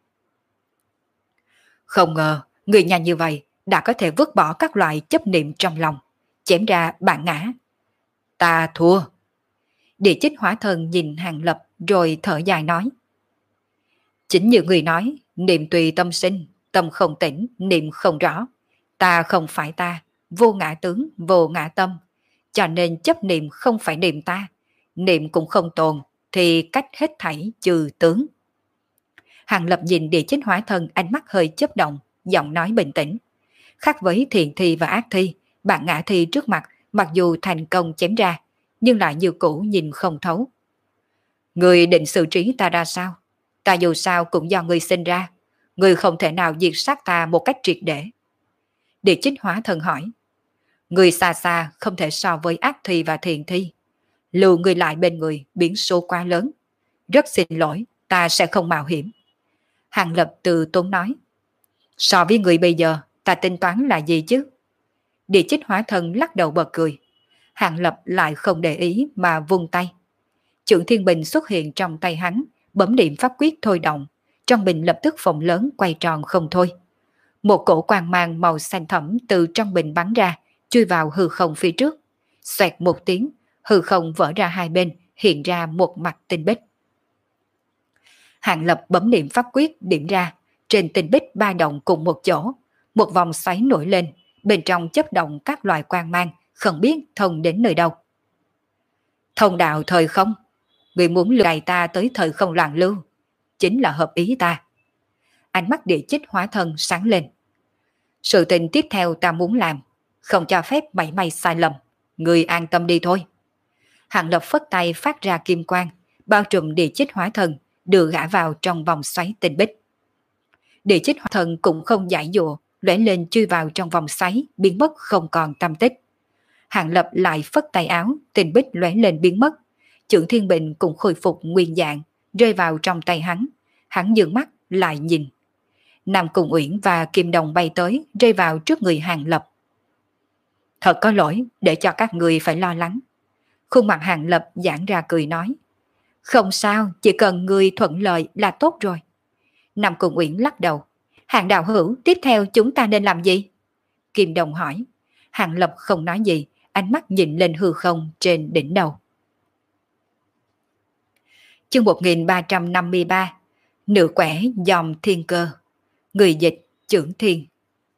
Không ngờ, người nhanh như vậy đã có thể vứt bỏ các loại chấp niệm trong lòng, chém ra bản ngã. Ta thua. Địa chích hóa thân nhìn Hàng Lập rồi thở dài nói. Chính như người nói, niệm tùy tâm sinh, tâm không tỉnh, niệm không rõ. Ta không phải ta, vô ngã tướng, vô ngã tâm. Cho nên chấp niệm không phải niệm ta, niệm cũng không tồn, thì cách hết thảy trừ tướng. Hàng Lập nhìn địa chích hóa thân, ánh mắt hơi chớp động, giọng nói bình tĩnh. Khác với thiện thi và ác thi, bản ngã thi trước mặt, mặc dù thành công chém ra, nhưng lại như cũ nhìn không thấu. Người định xử trí ta ra sao? Ta dù sao cũng do người sinh ra, người không thể nào diệt sát ta một cách triệt để. Địa chích hóa thân hỏi. Người xa xa không thể so với ác thi và thiện thi. Lưu người lại bên người biến số quá lớn. Rất xin lỗi, ta sẽ không mạo hiểm. Hàng Lập từ tốn nói. So với người bây giờ, ta tính toán là gì chứ? Địa chích hóa thân lắc đầu bật cười. Hàng Lập lại không để ý mà vung tay. Chưởng thiên bình xuất hiện trong tay hắn, bấm niệm pháp quyết thôi động. Trong bình lập tức phồng lớn quay tròn không thôi. Một cổ quang mang màu xanh thẫm từ trong bình bắn ra, chui vào hư không phía trước. Xoẹt một tiếng, hư không vỡ ra hai bên, hiện ra một mặt tinh bích. Hàng Lập bấm niệm pháp quyết điểm ra, trên tinh bích ba động cùng một chỗ, một vòng xoáy nổi lên, bên trong chấp động các loại quang mang, không biết thông đến nơi đâu. Thông đạo thời không, người muốn lừa đày ta tới thời không loạn lưu, chính là hợp ý ta. Ánh mắt địa chích hóa thân sáng lên. Sự tình tiếp theo ta muốn làm, không cho phép mảy may sai lầm, người an tâm đi thôi. Hàng Lập phất tay phát ra kim quang, bao trùm địa chích hóa thân, đưa gã vào trong vòng xoáy tinh bích. Địa chích hóa thân cũng không giải dụa, lóe lên chui vào trong vòng xoáy, biến mất không còn tăm tích. Hàng Lập lại phất tay áo, tinh bích lóe lên biến mất. Chưởng Thiên Bình cũng khôi phục nguyên dạng, rơi vào trong tay hắn. Hắn dừng mắt lại nhìn. Nam Cung Uyển và Kim Đồng bay tới, rơi vào trước người Hàng Lập. Thật có lỗi để cho các người phải lo lắng. Khuôn mặt Hàng Lập giãn ra cười nói. Không sao, chỉ cần người thuận lợi là tốt rồi. Nam Cung Uyển lắc đầu. Hàng đạo hữu, tiếp theo chúng ta nên làm gì? Kim Đồng hỏi. Hàng Lập không nói gì, ánh mắt nhìn lên hư không trên đỉnh đầu. Chương một nghìn ba trăm năm mươi ba. Nữ quẻ dòng thiên cơ. Người dịch Chưởng Thiên.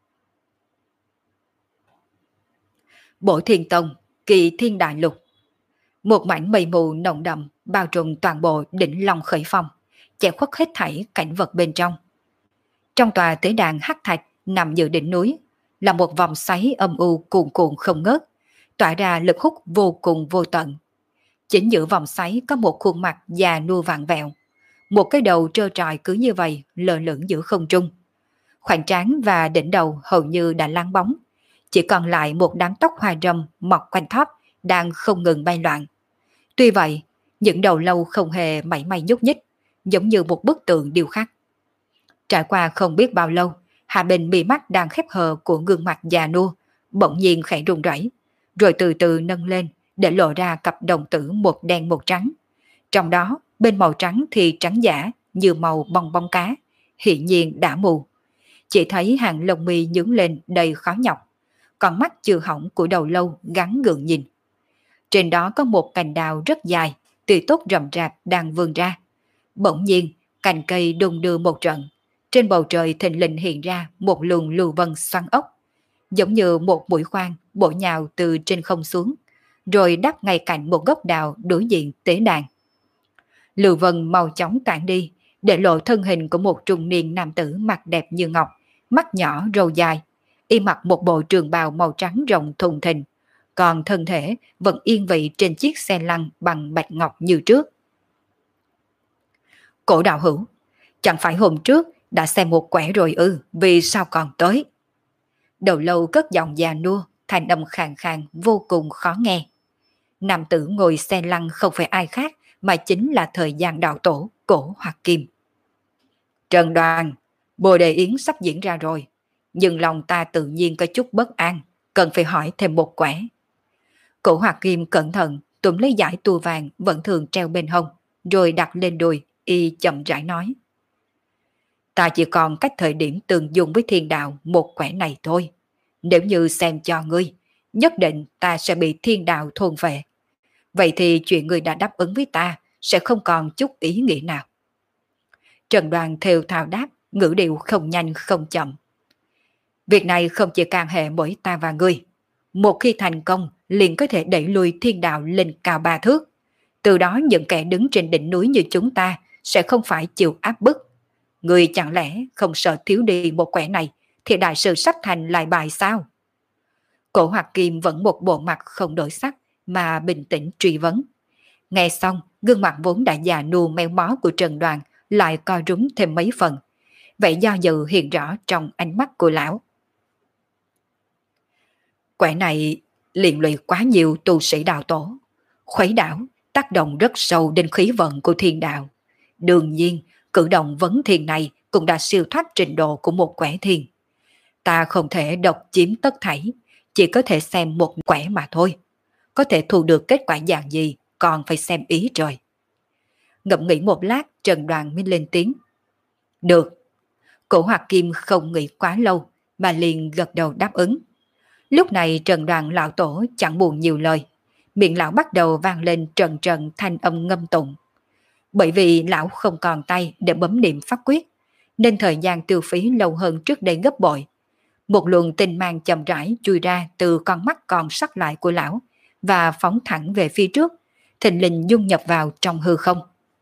Bộ Thiên Tông, Kỳ Thiên Đại Lục. Một mảnh mây mù nồng đậm bao trùm toàn bộ đỉnh Long Khởi Phong, che khuất hết thảy cảnh vật bên trong. Trong tòa tế đàn hắc thạch nằm giữa đỉnh núi là một vòng xoáy âm u cuồn cuộn không ngớt, tỏa ra lực hút vô cùng vô tận. Chính giữa vòng xoáy có một khuôn mặt già nua vặn vẹo, một cái đầu trơ trọi cứ như vậy lơ lửng giữa không trung. Khoảnh trán và đỉnh đầu hầu như đã láng bóng, chỉ còn lại một đám tóc hoa râm mọc quanh thóp đang không ngừng bay loạn. Tuy vậy, những đầu lâu không hề mảy may nhúc nhích, giống như một bức tượng điêu khắc. Trải qua không biết bao lâu, hạ bên mí mắt đang khép hờ của gương mặt già nua bỗng nhiên khẽ run rẩy, rồi từ từ nâng lên để lộ ra cặp đồng tử một đen một trắng. Trong đó, bên màu trắng thì trắng giả như màu bong bóng cá, hiển nhiên đã mù. Chỉ thấy hàng lông mi nhướng lên đầy khó nhọc, còn mắt chưa hỏng của đầu lâu gắn gượng nhìn. Trên đó có một cành đào rất dài, tươi tốt rậm rạp đang vươn ra. Bỗng nhiên, cành cây đung đưa một trận. Trên bầu trời thình lình hiện ra một luồng lưu vân xoắn ốc, giống như một mũi khoan bổ nhào từ trên không xuống, rồi đắp ngay cạnh một gốc đào đối diện tế đàn. Lưu vân mau chóng tản đi, để lộ thân hình của một trung niên nam tử mặt đẹp như ngọc, mắt nhỏ râu dài, y mặc một bộ trường bào màu trắng rộng thùng thình, còn thân thể vẫn yên vị trên chiếc xe lăn bằng bạch ngọc như trước. Cổ đạo hữu, chẳng phải hôm trước đã xem một quẻ rồi ư, vì sao còn tới? Đầu lâu cất giọng già nua, thành âm khàn khàn vô cùng khó nghe. Nam tử ngồi xe lăn không phải ai khác mà chính là thời gian đạo tổ Cổ Hoặc Kim. Trần Đoàn, Bồ Đề Yến sắp diễn ra rồi, nhưng lòng ta tự nhiên có chút bất an, cần phải hỏi thêm một quẻ. Cổ Hoặc Kim cẩn thận túm lấy dải tua vàng vẫn thường treo bên hông, rồi đặt lên đùi, y chậm rãi nói. Ta chỉ còn cách thời điểm tương dung với thiên đạo một quẻ này thôi. Nếu như xem cho ngươi, nhất định ta sẽ bị thiên đạo thôn vệ. Vậy thì chuyện ngươi đã đáp ứng với ta sẽ không còn chút ý nghĩa nào. Trần Đoàn thều thào đáp, ngữ điệu không nhanh không chậm. Việc này không chỉ can hệ mỗi ta và ngươi. Một khi thành công, liền có thể đẩy lùi thiên đạo lên cao ba thước. Từ đó những kẻ đứng trên đỉnh núi như chúng ta sẽ không phải chịu áp bức. Ngươi chẳng lẽ không sợ thiếu đi một quẻ này thì đại sự sắp thành lại bại sao? Cổ Hoặc Kim vẫn một bộ mặt không đổi sắc mà bình tĩnh truy vấn. Nghe xong, gương mặt vốn đã già nua méo mó của Trần Đoàn lại co rúm thêm mấy phần. Vậy do dự hiện rõ trong ánh mắt của lão. Quẻ này liên lụy quá nhiều tu sĩ đạo tổ, khuấy đảo, tác động rất sâu đến khí vận của thiên đạo. Đương nhiên, cử động vấn thiên này cũng đã siêu thoát trình độ của một quẻ thiên. Ta không thể độc chiếm tất thảy, chỉ có thể xem một quẻ mà thôi. Có thể thu được kết quả dạng gì còn phải xem ý trời. Ngẫm nghĩ một lát, Trần Đoàn mới lên tiếng. Được. Cổ Hoặc Kim không nghĩ quá lâu mà liền gật đầu đáp ứng. Lúc này Trần Đoàn lão tổ chẳng buồn nhiều lời, miệng lão bắt đầu vang lên trần trần thanh âm ngâm tụng. Bởi vì lão không còn tay để bấm niệm pháp quyết, nên thời gian tiêu phí lâu hơn trước đây gấp bội. Một luồng tinh mang chậm rãi chui ra từ con mắt còn sắc lại của lão và phóng thẳng về phía trước, thình lình dung nhập vào trong hư không.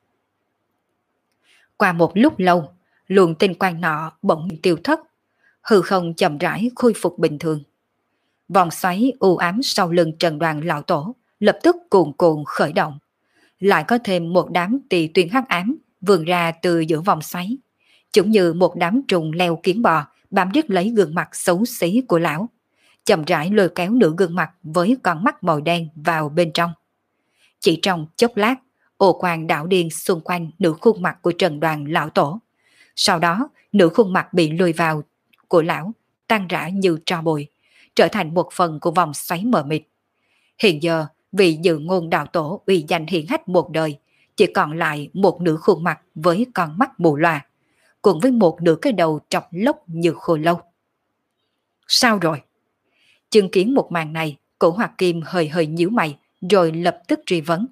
Qua một lúc lâu, luồng tinh quang nọ bỗng tiêu thất, hư không chậm rãi khôi phục bình thường. Vòng xoáy u ám sau lưng Trần Đoàn lão tổ lập tức cuồn cuộn khởi động. Lại có thêm một đám tỳ tuyên hắc ám vươn ra từ giữa vòng xoáy, chúng như một đám trùng leo kiến bò bám riết lấy gương mặt xấu xí của lão, chậm rãi lôi kéo nửa gương mặt với con mắt màu đen vào bên trong. Chỉ trong chốc lát, ô quang đảo điên xung quanh nửa khuôn mặt của Trần Đoàn lão tổ. Sau đó, nửa khuôn mặt bị lôi vào của lão tan rã như tro bụi, trở thành một phần của vòng xoáy mờ mịt. Hiện giờ, vị dự ngôn đạo tổ uy danh hiển hách một đời, chỉ còn lại một nửa khuôn mặt với con mắt mù loà, cùng với một nửa cái đầu trọc lốc như khô lâu. Sao rồi? Chứng kiến một màn này, Cổ Hoạt Kim hơi hơi nhíu mày, rồi lập tức truy vấn.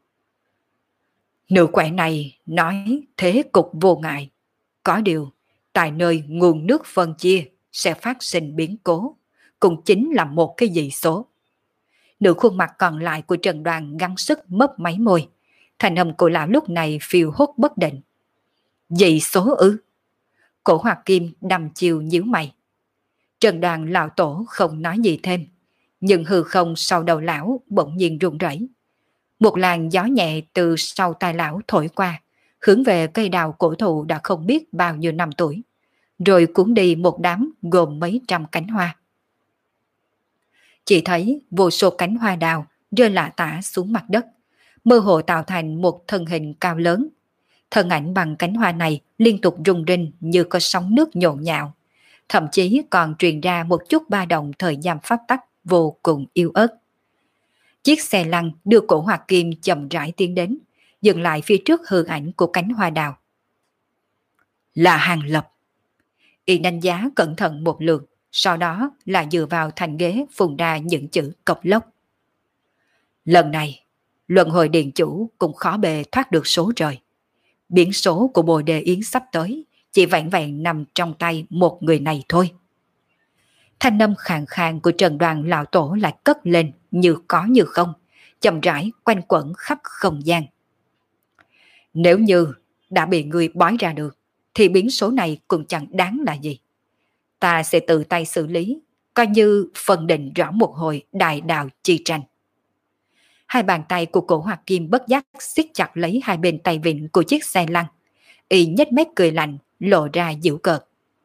Nữ quẻ này nói thế cục vô ngại. Có điều, tại nơi nguồn nước phân chia sẽ phát sinh biến cố, cũng chính là một cái dị số. Nửa khuôn mặt còn lại của Trần Đoàn gắng sức mấp máy môi, thành âm của lão lúc này phiêu hốt bất định. Dị số ư? Cổ Hoạt Kim đăm chiều nhíu mày. Trần Đoàn lão tổ không nói gì thêm, nhưng hư không sau đầu lão bỗng nhiên rung rẩy. Một làn gió nhẹ từ sau tai lão thổi qua, hướng về cây đào cổ thụ đã không biết bao nhiêu năm tuổi, rồi cuốn đi một đám gồm mấy trăm cánh hoa. Chỉ thấy vô số cánh hoa đào rơi lả tả xuống mặt đất, mơ hồ tạo thành một thân hình cao lớn. Thân ảnh bằng cánh hoa này liên tục rung rinh như có sóng nước nhộn nhạo, thậm chí còn truyền ra một chút ba động thời gian pháp tắc vô cùng yếu ớt. Chiếc xe lăn đưa Cổ Hoạt Kim chậm rãi tiến đến, dừng lại phía trước hư ảnh của cánh hoa đào. Là Hàng Lập. Y đánh giá cẩn thận một lượt, sau đó là dựa vào thành ghế phun ra những chữ cộc lốc. Lần này, luân hồi điện chủ cũng khó bề thoát được số trời. Biển số của Bồ Đề Yến sắp tới chỉ vẹn vẹn nằm trong tay một người này thôi. Thanh âm khàn khàn của Trần Đoàn lão tổ lại cất lên như có như không, chậm rãi quanh quẩn khắp không gian. Nếu như đã bị người bói ra được, thì biến số này cũng chẳng đáng là gì. Ta sẽ tự tay xử lý, coi như phân định rõ một hồi đại đạo chi tranh. Hai bàn tay của Cổ Hoạt Kim bất giác siết chặt lấy hai bên tay vịn của chiếc xe lăn. Y nhếch mép cười lạnh, lộ ra giễu cợt.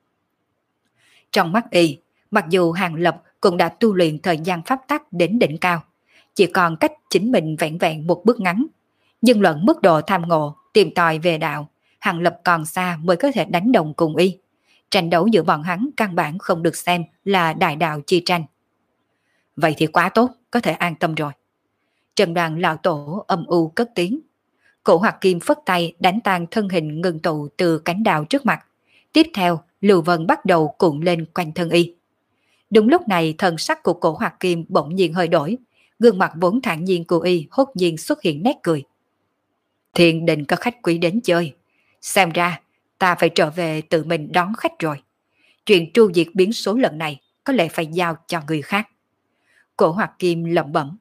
Trong mắt Y, mặc dù Hàng Lập cũng đã tu luyện thời gian pháp tắc đến đỉnh cao, chỉ còn cách chính mình vẹn vẹn một bước ngắn, nhưng luận mức độ tham ngộ, tìm tòi về đạo, Hàng Lập còn xa mới có thể đánh đồng cùng Y. Tranh đấu giữa bọn hắn căn bản không được xem là đại đạo chi tranh. Vậy thì quá tốt, có thể an tâm rồi. Trần Đoàn lão tổ âm u cất tiếng. Cổ Hoạt Kim phất tay đánh tan thân hình ngưng tụ từ cánh đào trước mặt. Tiếp theo, Lưu Vân bắt đầu cuộn lên quanh thân Y. Đúng lúc này, thần sắc của Cổ Hoạt Kim bỗng nhiên hơi đổi, gương mặt vốn thản nhiên của Y hốt nhiên xuất hiện nét cười. Thiên đình có khách quý đến chơi, xem ra ta phải trở về tự mình đón khách rồi. Chuyện tru diệt biến số lần này có lẽ phải giao cho người khác. Cổ Hoạt Kim lẩm bẩm.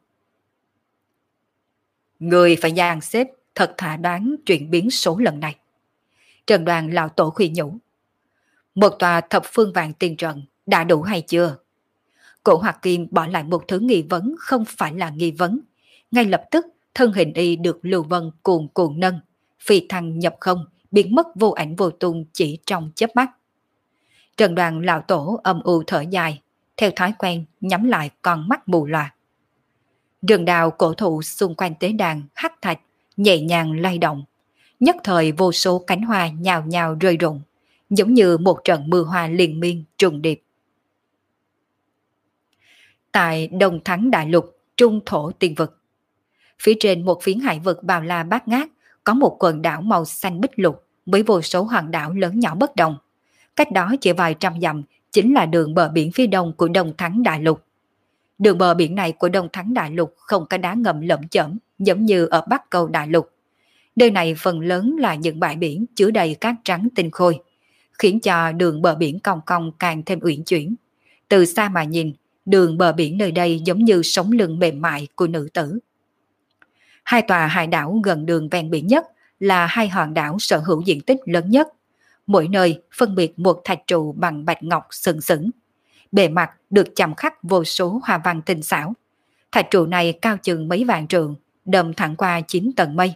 Người phải dàn xếp thật thà đoán chuyện biến số lần này. Trần Đoàn lão tổ khuyên nhủ. Một tòa thập phương vạn tiên trận đã đủ hay chưa? Cổ Hoạt Kim bỏ lại một thứ nghi vấn không phải là nghi vấn. Ngay lập tức thân hình Y được Lưu Vân cuồn cuộn nâng, phi thăng nhập không, biến mất vô ảnh vô tung chỉ trong chớp mắt. Trần Đoàn lão tổ âm u thở dài, theo thói quen nhắm lại con mắt mù loà. Rừng đào cổ thụ xung quanh tế đàn hắc thạch nhẹ nhàng lay động, nhất thời vô số cánh hoa nhào nhào rơi rụng, giống như một trận mưa hoa liên miên trùng điệp. Tại Đông Thắng Đại Lục, Trung Thổ Tiên Vực, phía trên một phiến hải vực bao la bát ngát, có một quần đảo màu xanh bích lục với vô số hòn đảo lớn nhỏ bất đồng. Cách đó chỉ vài trăm dặm chính là đường bờ biển phía đông của Đông Thắng Đại Lục. Đường bờ biển này của Đông Thắng Đại Lục không có đá ngầm lởm chởm giống như ở Bắc Cầu Đại Lục. Nơi này phần lớn là những bãi biển chứa đầy cát trắng tinh khôi, khiến cho đường bờ biển cong cong càng thêm uyển chuyển. Từ xa mà nhìn, đường bờ biển nơi đây giống như sống lưng mềm mại của nữ tử. Hai tòa hải đảo gần đường ven biển nhất là hai hòn đảo sở hữu diện tích lớn nhất. Mỗi nơi phân biệt một thạch trụ bằng bạch ngọc sừng sững. Bề mặt được chạm khắc vô số hoa văn tinh xảo. Thạch trụ này cao chừng mấy vạn trượng, đâm thẳng qua chín tầng mây.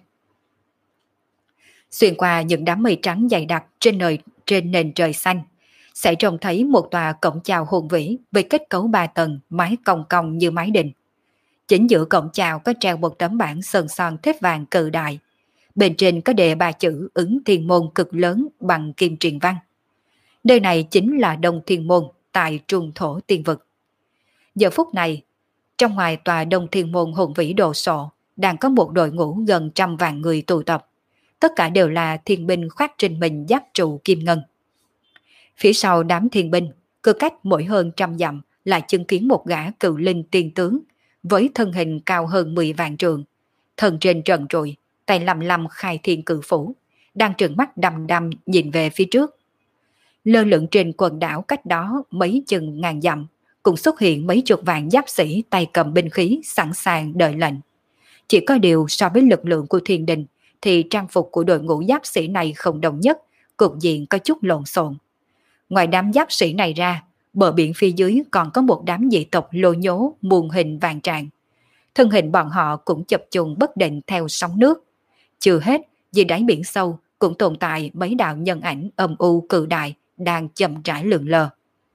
Xuyên qua những đám mây trắng dày đặc trên nền, trên nền trời xanh, sẽ trông thấy một tòa cổng chào hùng vĩ với kết cấu ba tầng, mái cong cong như mái đình. Chính giữa cổng chào có treo một tấm bảng sơn son thép vàng cự đại. Bên trên có đề ba chữ ứng thiên môn cực lớn bằng kim truyền văn. Nơi này chính là Đông Thiên Môn tại Trung Thổ Tiên Vực. Giờ phút này, trong ngoài tòa Đông Thiên Môn hùng vĩ đồ sộ, đang có một đội ngũ gần trăm vạn người tụ tập. Tất cả đều là thiên binh khoác trên mình giáp trụ kim ngân. Phía sau đám thiên binh, cứ cách mỗi hơn trăm dặm lại chứng kiến một gã cự linh tiên tướng với thân hình cao hơn mười vạn trượng, thân trên trần trụi, tay lầm lầm khai thiên cự phủ, đang trừng mắt đăm đăm nhìn về phía trước. Lơ lửng trên quần đảo cách đó mấy chừng ngàn dặm, cũng xuất hiện mấy chục vạn giáp sĩ tay cầm binh khí sẵn sàng đợi lệnh. Chỉ có điều so với lực lượng của thiên đình thì trang phục của đội ngũ giáp sĩ này không đồng nhất, cục diện có chút lộn xộn. Ngoài đám giáp sĩ này ra, bờ biển phía dưới còn có một đám dị tộc lô nhố muôn hình vàng trạng. Thân hình bọn họ cũng chập trùng bất định theo sóng nước. Chưa hết, dưới đáy biển sâu cũng tồn tại mấy đạo nhân ảnh âm u cự đại đang chậm rãi lượn lờ.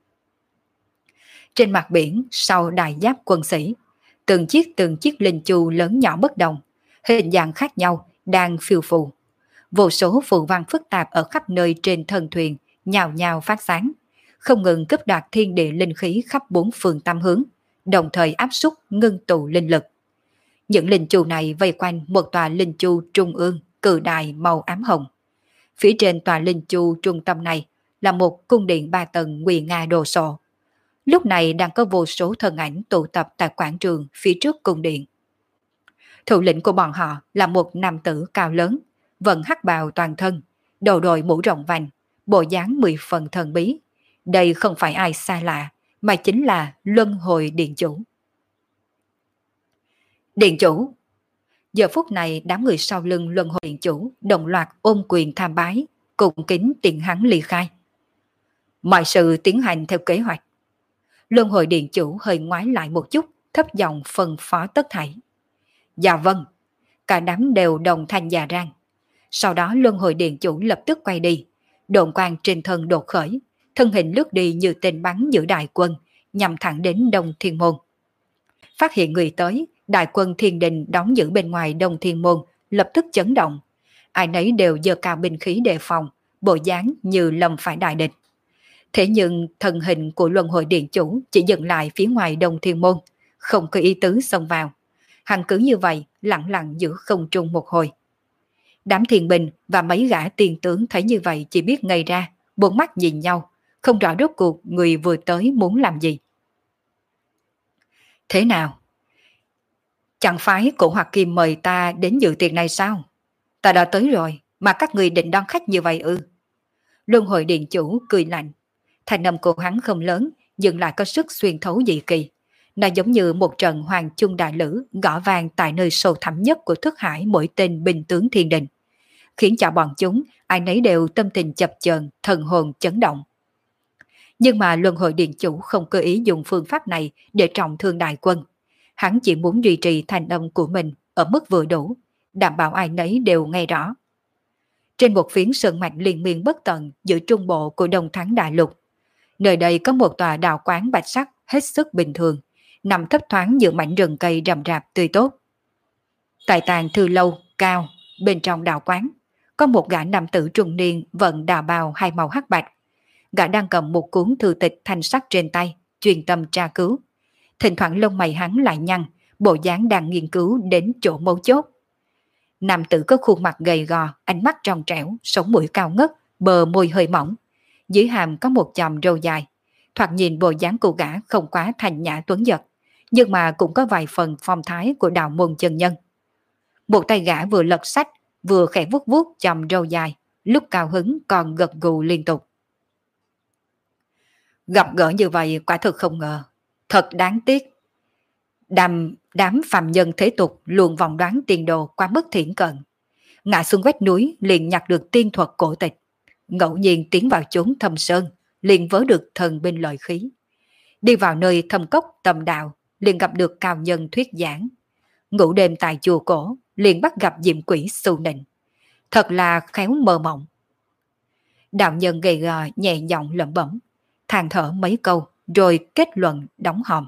Trên mặt biển sau đài giáp quân sĩ, từng chiếc từng chiếc linh chu lớn nhỏ bất đồng, hình dạng khác nhau đang phiêu phù. Vô số phù văn phức tạp ở khắp nơi trên thân thuyền nhào nhào phát sáng, không ngừng cướp đoạt thiên địa linh khí khắp bốn phương tám hướng, đồng thời áp xúc ngưng tụ linh lực. Những linh chu này vây quanh một tòa linh chu trung ương cự đại màu ám hồng. Phía trên tòa linh chu trung tâm này là một cung điện ba tầng nguy nga đồ sộ. Lúc này đang có vô số thân ảnh tụ tập tại quảng trường phía trước cung điện. Thủ lĩnh của bọn họ là một nam tử cao lớn, vận hắc bào toàn thân, đầu đội mũ rộng vành, bộ dáng mười phần thần bí. Đây không phải ai xa lạ, mà chính là Luân Hồi Điện Chủ. Điện Chủ! Giờ phút này đám người sau lưng Luân Hồi Điện Chủ đồng loạt ôm quyền tham bái, cùng kính tiện hắn ly khai. Mọi sự tiến hành theo kế hoạch. Luân Hồi Điện Chủ hơi ngoái lại một chút, thấp giọng phân phó tất thảy. Dạ vâng, cả đám đều đồng thanh dạ rang. Sau đó Luân Hồi Điện Chủ lập tức quay đi, độn quang trên thân đột khởi, thân hình lướt đi như tên bắn giữa đại quân, nhằm thẳng đến Đông Thiên Môn. Phát hiện người tới, đại quân thiên đình đóng giữ bên ngoài Đông Thiên Môn lập tức chấn động. Ai nấy đều giơ cao binh khí đề phòng, bộ dáng như lâm phải đại địch. Thế nhưng thân hình của Luân Hồi Điện Chủ chỉ dừng lại phía ngoài Đông Thiên Môn, không có ý tứ xông vào. Hắn cứ như vậy lặng lặng giữ không trung một hồi. Đám thiên binh và mấy gã tiền tướng thấy như vậy chỉ biết ngây ra, bốn mắt nhìn nhau, không rõ rốt cuộc người vừa tới muốn làm gì. Thế nào? Chẳng phải cổ Hoặc Kim mời ta đến dự tiệc này sao? Ta đã tới rồi, mà các người định đón khách như vậy ư? Luân Hồi Điện Chủ cười lạnh. Thanh âm của hắn không lớn, nhưng lại có sức xuyên thấu dị kỳ. Nó giống như một trận hoàng chung đại lữ gõ vang tại nơi sâu thẳm nhất của thức hải mỗi tên binh tướng thiên đình, khiến cho bọn chúng ai nấy đều tâm tình chập chờn, thần hồn chấn động. Nhưng mà Luân Hồi Điện Chủ không cơ ý dùng phương pháp này để trọng thương đại quân. Hắn chỉ muốn duy trì thanh âm của mình ở mức vừa đủ, đảm bảo ai nấy đều nghe rõ. Trên một phiến sơn mạch liên miên bất tận giữa trung bộ của Đông Thắng Đại Lục, nơi đây có một tòa đạo quán bạch sắc hết sức bình thường, nằm thấp thoáng giữa mảnh rừng cây rậm rạp tươi tốt. Tại tàn thư lâu cao bên trong đạo quán có một gã nam tử trung niên vận đào bào hai màu hắc bạch. Gã đang cầm một cuốn thư tịch thanh sắc trên tay, chuyên tâm tra cứu. Thỉnh thoảng lông mày hắn lại nhăn, bộ dáng đang nghiên cứu đến chỗ mấu chốt. Nam tử có khuôn mặt gầy gò, ánh mắt trong trẻo, sống mũi cao ngất, bờ môi hơi mỏng. Dưới hàm có một chòm râu dài. Thoạt nhìn bộ dáng của gã không quá thành nhã tuấn giật, nhưng mà cũng có vài phần phong thái của đạo môn chân nhân. Một tay gã vừa lật sách, vừa khẽ vuốt vuốt chòm râu dài, lúc cao hứng còn gật gù liên tục. Gặp gỡ như vậy quả thực không ngờ, thật đáng tiếc. Đàm, đám phàm nhân thế tục luôn vòng đoán tiền đồ quá mức thiển cận. Ngã xuống vách núi liền nhặt được tiên thuật cổ tịch, ngẫu nhiên tiến vào chốn thâm sơn, liền vớ được thần binh lợi khí. Đi vào nơi thâm cốc tầm đạo, liền gặp được cao nhân thuyết giảng. Ngủ đêm tại chùa cổ, liền bắt gặp diệm quỷ xù nịnh. Thật là khéo mơ mộng. Đạo nhân gầy gò nhẹ giọng lẩm bẩm, than thở mấy câu, rồi kết luận đóng hòm.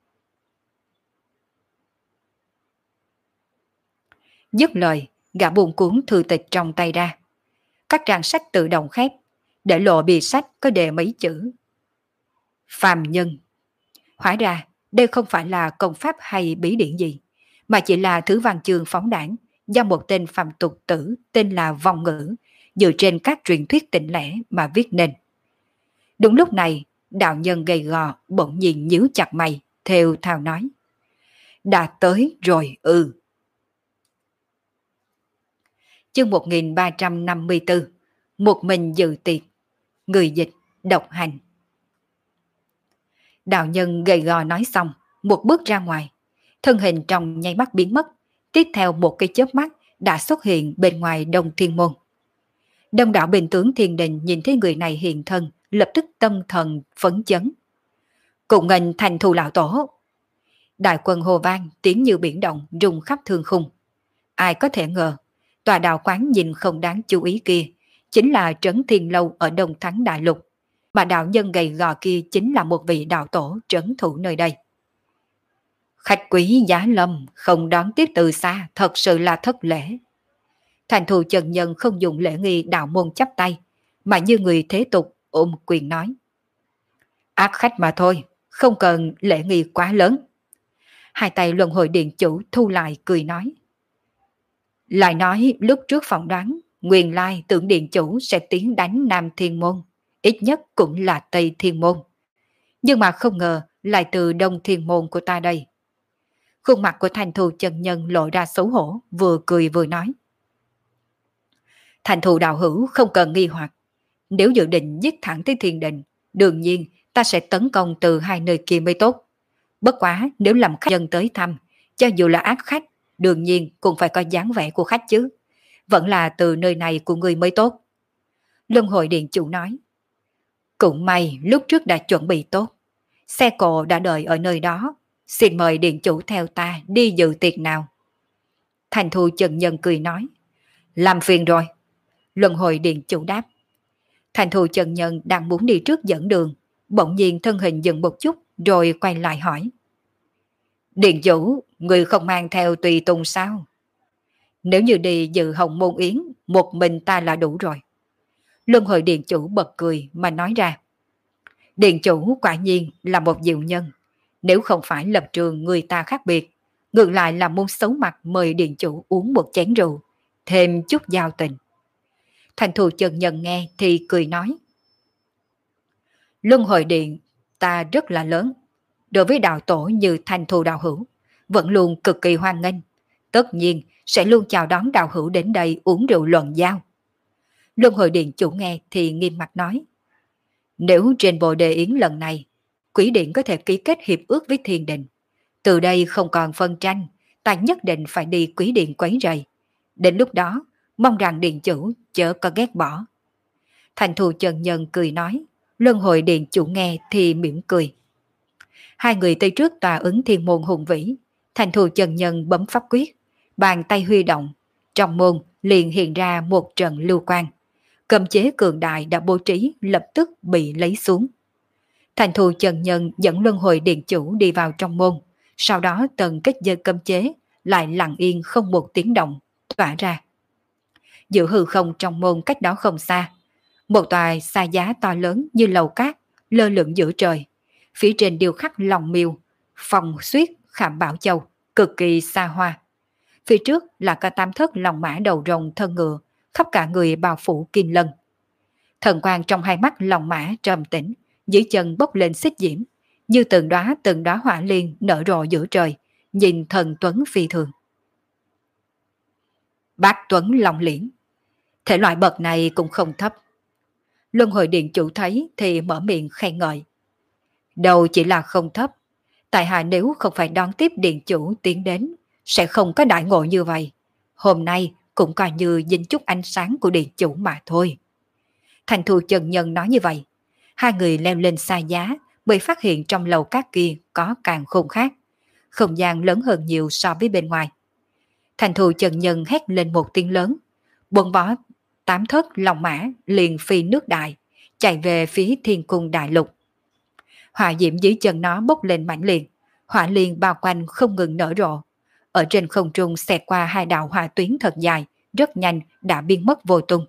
Dứt lời, gã buông cuốn thư tịch trong tay ra. Các trang sách tự động khép, để lộ bìa sách có đề mấy chữ. Phàm nhân. Hóa ra, đây không phải là công pháp hay bí điển gì, mà chỉ là thứ văn chương phóng đảng do một tên phàm tục tử tên là Vong Ngữ, dựa trên các truyền thuyết tịnh lẽ mà viết nên. Đúng lúc này, đạo nhân gầy gò bỗng nhiên nhíu chặt mày, theo thào nói. Đã tới rồi ư. Ừ. Chương một nghìn ba trăm năm mươi tư. Một mình dự tiệc. Người dịch, độc hành. Đạo nhân gầy gò nói xong, một bước ra ngoài. Thân hình trong nháy mắt biến mất. Tiếp theo một cái chớp mắt đã xuất hiện bên ngoài Đông Thiên Môn. Đông đảo bình tướng thiên đình nhìn thấy người này hiện thân, lập tức tâm thần phấn chấn. Cùng ngành thành thù lão tổ. Đại quân hồ vang, tiếng như biển động, rung khắp thương khung. Ai có thể ngờ, tòa đạo quán nhìn không đáng chú ý kia, chính là Trấn Thiên Lâu ở Đông Thắng Đại Lục, mà đạo nhân gầy gò kia chính là một vị đạo tổ trấn thủ nơi đây. Khách quý giá lâm, không đón tiếp từ xa, thật sự là thất lễ. Thành thù chân nhân không dùng lễ nghi đạo môn chắp tay, mà như người thế tục ôm quyền nói. Ác khách mà thôi, không cần lễ nghi quá lớn. Hai tay luân hồi điện chủ thu lại cười nói. Lại nói lúc trước phỏng đoán, nguyên lai tưởng điện chủ sẽ tiến đánh Nam Thiên Môn, ít nhất cũng là Tây Thiên Môn. Nhưng mà không ngờ lại từ Đông Thiên Môn của ta đây. Khuôn mặt của thành thù chân nhân lộ ra xấu hổ, vừa cười vừa nói. Thành thù đạo hữu không cần nghi hoặc. Nếu dự định giết thẳng tới thiên đình, đương nhiên ta sẽ tấn công từ hai nơi kia mới tốt. Bất quá nếu làm khách nhân tới thăm, cho dù là ác khách, đương nhiên cũng phải có dáng vẻ của khách chứ. Vẫn là từ nơi này của người mới tốt. Luân hồi điện chủ nói. Cũng may lúc trước đã chuẩn bị tốt. Xe cộ đã đợi ở nơi đó. Xin mời điện chủ theo ta đi dự tiệc nào. Thành thù chân nhân cười nói. Làm phiền rồi. Luân hồi điện chủ đáp. Thành thù chân nhân đang muốn đi trước dẫn đường. Bỗng nhiên thân hình dừng một chút rồi quay lại hỏi. Điện chủ, người không mang theo tùy tùng sao? Nếu như đi dự hồng môn yến, một mình ta là đủ rồi. Luân hồi điện chủ bật cười mà nói ra. Điện chủ quả nhiên là một diệu nhân. Nếu không phải lập trường người ta khác biệt, ngược lại là muốn xấu mặt mời điện chủ uống một chén rượu, thêm chút giao tình. Thành thù chân nhân nghe thì cười nói. Luân hồi điện ta rất là lớn. Đối với đạo tổ như thành thù đạo hữu, vẫn luôn cực kỳ hoan nghênh. Tất nhiên sẽ luôn chào đón đạo hữu đến đây uống rượu luận giao. Luân hồi điện chủ nghe thì nghiêm mặt nói. Nếu trên bồ đề yến lần này, quỷ điện có thể ký kết hiệp ước với thiên đình, từ đây không còn phân tranh, ta nhất định phải đi quỷ điện quấy rầy. Đến lúc đó, mong rằng điện chủ chớ có ghét bỏ. Thành thù chân nhân cười nói. Luân hồi điện chủ nghe thì mỉm cười. Hai người tới trước tòa ứng thiên môn hùng vĩ. Thành thù chân nhân bấm pháp quyết, bàn tay huy động, trong môn liền hiện ra một trận lưu quang. Cấm chế cường đại đã bố trí lập tức bị lấy xuống. Thành thù chân nhân dẫn luân hồi điện chủ đi vào trong môn, sau đó tầng kết dây cấm chế lại lặng yên không một tiếng động tỏa ra. Giữa hư không trong môn cách đó không xa, một tòa xa giá to lớn như lầu cát lơ lửng giữa trời, phía trên điêu khắc lòng miêu, phong xuyết khảm bảo châu, cực kỳ xa hoa. Phía trước là cả tam thất lòng mã đầu rồng thân ngựa, khắp cả người bao phủ kim lân. Thần quang trong hai mắt lòng mã trầm tĩnh, dưới chân bốc lên xích diễm, như từng đóa từng đóa hỏa liên nở rộ giữa trời, nhìn thần tuấn phi thường. Bác tuấn long liễn, thể loại bậc này cũng không thấp. Luân hồi điện chủ thấy thì mở miệng khen ngợi. Đâu chỉ là không thấp, Tại hạ nếu không phải đón tiếp điện chủ tiến đến, sẽ không có đại ngộ như vậy. Hôm nay cũng coi như dính chút ánh sáng của điện chủ mà thôi. Thành Thù chân nhân nói như vậy. Hai người leo lên xa giá mới phát hiện trong lầu cát kia có càng khôn khác. Không gian lớn hơn nhiều so với bên ngoài. Thành Thù chân nhân hét lên một tiếng lớn. Bốn bó tám thất long mã liền phi nước đại, chạy về phía thiên cung đại lục. Hỏa diễm dưới chân nó bốc lên mãnh liệt, hỏa liên bao quanh không ngừng nở rộ. Ở trên không trung xẹt qua hai đạo hỏa tuyến thật dài, rất nhanh đã biến mất vô tung.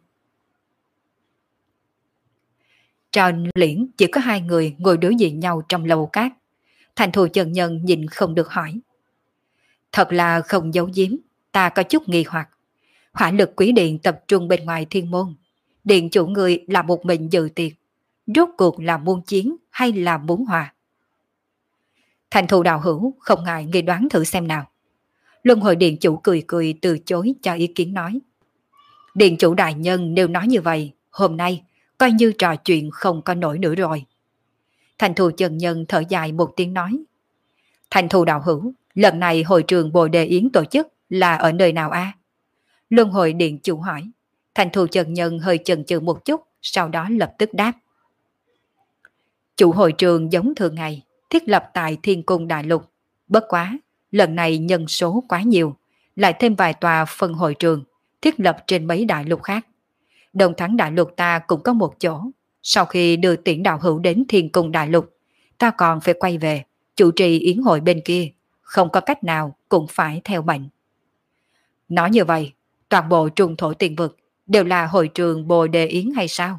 Tròn liễn chỉ có hai người ngồi đối diện nhau trong lầu cát. Thành Thù chân nhân nhìn không được hỏi. Thật là không giấu giếm, ta có chút nghi hoặc. Hỏa lực quý điện tập trung bên ngoài thiên môn. Điện chủ người là một mình dự tiệc. Rốt cuộc là muốn chiến hay là muốn hòa? Thành Thù đạo hữu không ngại nghi đoán thử xem nào. Luân hồi điện chủ cười cười từ chối cho ý kiến nói. Điện chủ đại nhân nếu nói như vậy, hôm nay coi như trò chuyện không có nổi nữa rồi. Thành Thù chân nhân thở dài một tiếng nói. Thành Thù đạo hữu, lần này hội trường Bồ Đề Yến tổ chức là ở nơi nào a? Luân hồi điện chủ hỏi. Thành Thù chân nhân hơi chần chừ một chút, sau đó lập tức đáp. Chủ hội trường giống thường ngày, thiết lập tại Thiên Cung Đại Lục. Bất quá, lần này nhân số quá nhiều, lại thêm vài tòa phân hội trường, thiết lập trên mấy đại lục khác. Đồng Thắng Đại Lục ta cũng có một chỗ. Sau khi đưa tiễn đạo hữu đến Thiên Cung Đại Lục, ta còn phải quay về, chủ trì yến hội bên kia, không có cách nào cũng phải theo mệnh. Nói như vậy, toàn bộ trung thổ tiền vực đều là hội trường Bồ Đề Yến hay sao?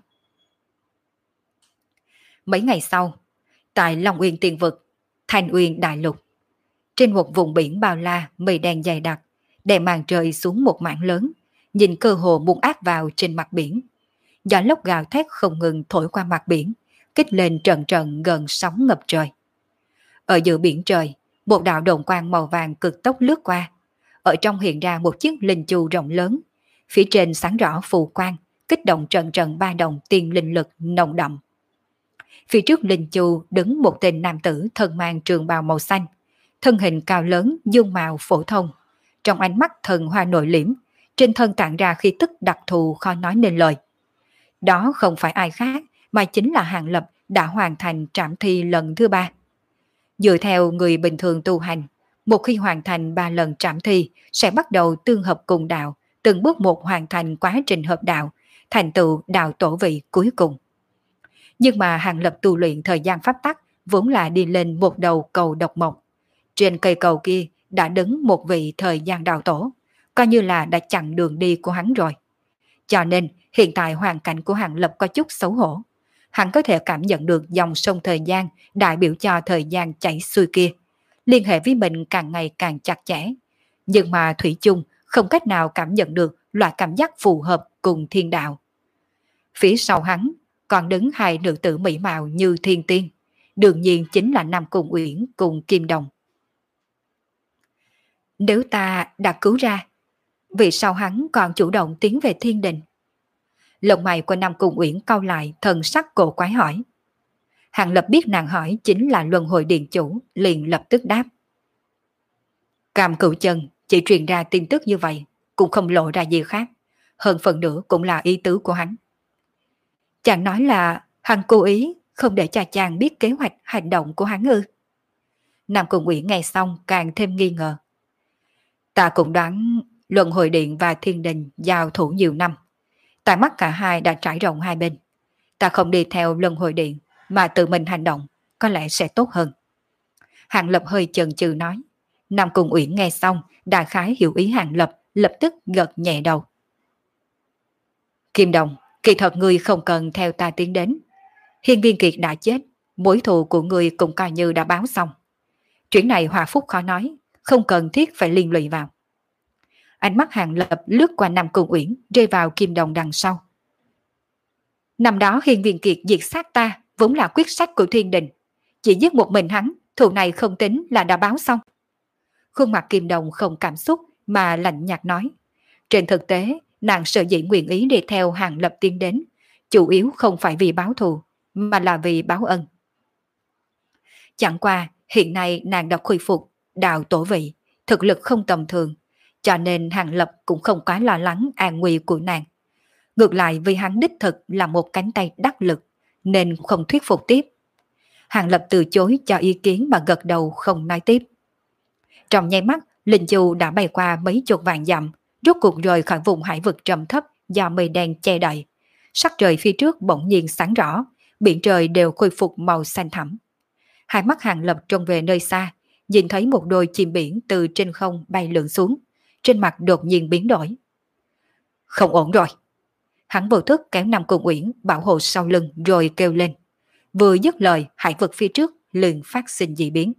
Mấy ngày sau, tại Long Uyên tiền vực, Thanh Uyên Đại Lục, trên một vùng biển bao la mây đen dày đặc, đè màn trời xuống một mảng lớn, nhìn cơ hồ muốn áp vào trên mặt biển. Gió lốc gào thét không ngừng thổi qua mặt biển, kích lên trận trận gần sóng ngập trời. Ở giữa biển trời, một đạo đồn quang màu vàng cực tốc lướt qua. Ở trong hiện ra một chiếc linh chu rộng lớn, phía trên sáng rõ phù quang, kích động trận trận ba đồng tiên linh lực nồng đậm. Phía trước linh chu đứng một tên nam tử thân mang trường bào màu xanh, thân hình cao lớn, dung mạo phổ thông, trong ánh mắt thần hoa nội liễm, trên thân tản ra khí tức đặc thù khó nói nên lời. Đó không phải ai khác mà chính là Hàng Lập đã hoàn thành trảm thi lần thứ ba. Dựa theo người bình thường tu hành, một khi hoàn thành ba lần trảm thi sẽ bắt đầu tương hợp cùng đạo, từng bước một hoàn thành quá trình hợp đạo, thành tựu đạo tổ vị cuối cùng. Nhưng mà Hàng Lập tu luyện thời gian pháp tắc vốn là đi lên một đầu cầu độc mộc. Trên cây cầu kia đã đứng một vị thời gian đạo tổ, coi như là đã chặn đường đi của hắn rồi. Cho nên hiện tại hoàn cảnh của Hàng Lập có chút xấu hổ. Hắn có thể cảm nhận được dòng sông thời gian đại biểu cho thời gian chảy xuôi kia, liên hệ với mình càng ngày càng chặt chẽ. Nhưng mà thủy chung không cách nào cảm nhận được loại cảm giác phù hợp cùng thiên đạo. Phía sau hắn còn đứng hai nữ tử mỹ mạo như thiên tiên, đương nhiên chính là Nam Cung Uyển cùng Kim Đồng. Nếu ta đã cứu ra, vì sao hắn còn chủ động tiến về thiên đình? Lông mày của Nam Cung Uyển cau lại, thần sắc cổ quái hỏi. Hàng Lập biết nàng hỏi chính là luân hồi điện chủ, liền lập tức đáp. Cam Cửu Chân chỉ truyền ra tin tức như vậy, cũng không lộ ra gì khác, hơn phần nữa cũng là ý tứ của hắn. Chàng nói là hắn cố ý không để cho chàng biết kế hoạch hành động của hắn ư? Nam Cung Uyển nghe xong càng thêm nghi ngờ. Ta cũng đoán luân hồi điện và thiên đình giao thủ nhiều năm, tại mắt cả hai đã trải rộng hai bên. Ta không đi theo luân hồi điện mà tự mình hành động, có lẽ sẽ tốt hơn. Hàng Lập hơi chần chừ nói. Nam Cung Uyển nghe xong đại khái hiểu ý Hàng Lập, lập tức gật nhẹ đầu. Kim Đồng, kỳ thật ngươi không cần theo ta tiến đến. Hiên Viên Kiệt đã chết, mối thù của ngươi cũng coi như đã báo xong. Chuyện này hòa phúc khó nói, không cần thiết phải liên lụy vào. Ánh mắt Hàng Lập lướt qua Nam Cung Uyển, rơi vào Kim Đồng đằng sau. Năm đó Hiên Viên Kiệt diệt sát ta vốn là quyết sách của thiên đình, chỉ giết một mình hắn, thù này không tính là đã báo xong. Khuôn mặt Kim Đồng không cảm xúc mà lạnh nhạt nói. Trên thực tế, nàng sợ dĩ nguyện ý đi theo Hàng Lập tiến đến, chủ yếu không phải vì báo thù, mà là vì báo ân. Chẳng qua, Hiện nay nàng đã khôi phục đạo tổ vị, thực lực không tầm thường, cho nên Hàng Lập cũng không quá lo lắng an nguy của nàng. Ngược lại vì hắn đích thực là một cánh tay đắc lực, nên không thuyết phục tiếp. Hàng Lập từ chối cho ý kiến mà gật đầu không nói tiếp. Trong nháy mắt, Linh Chu đã bay qua mấy chục vạn dặm, rốt cuộc rời khỏi vùng hải vực trầm thấp do mây đen che đậy. Sắc trời phía trước bỗng nhiên sáng rõ, biển trời đều khôi phục màu xanh thẳm. Hai mắt Hàng Lập trông về nơi xa, nhìn thấy một đôi chim biển từ trên không bay lượn xuống, trên mặt đột nhiên biến đổi. Không ổn rồi. Hắn vô thức kéo Nam Cung Uyển bảo hộ sau lưng rồi kêu lên. Vừa dứt lời, hải vực phía trước liền phát sinh dị biến.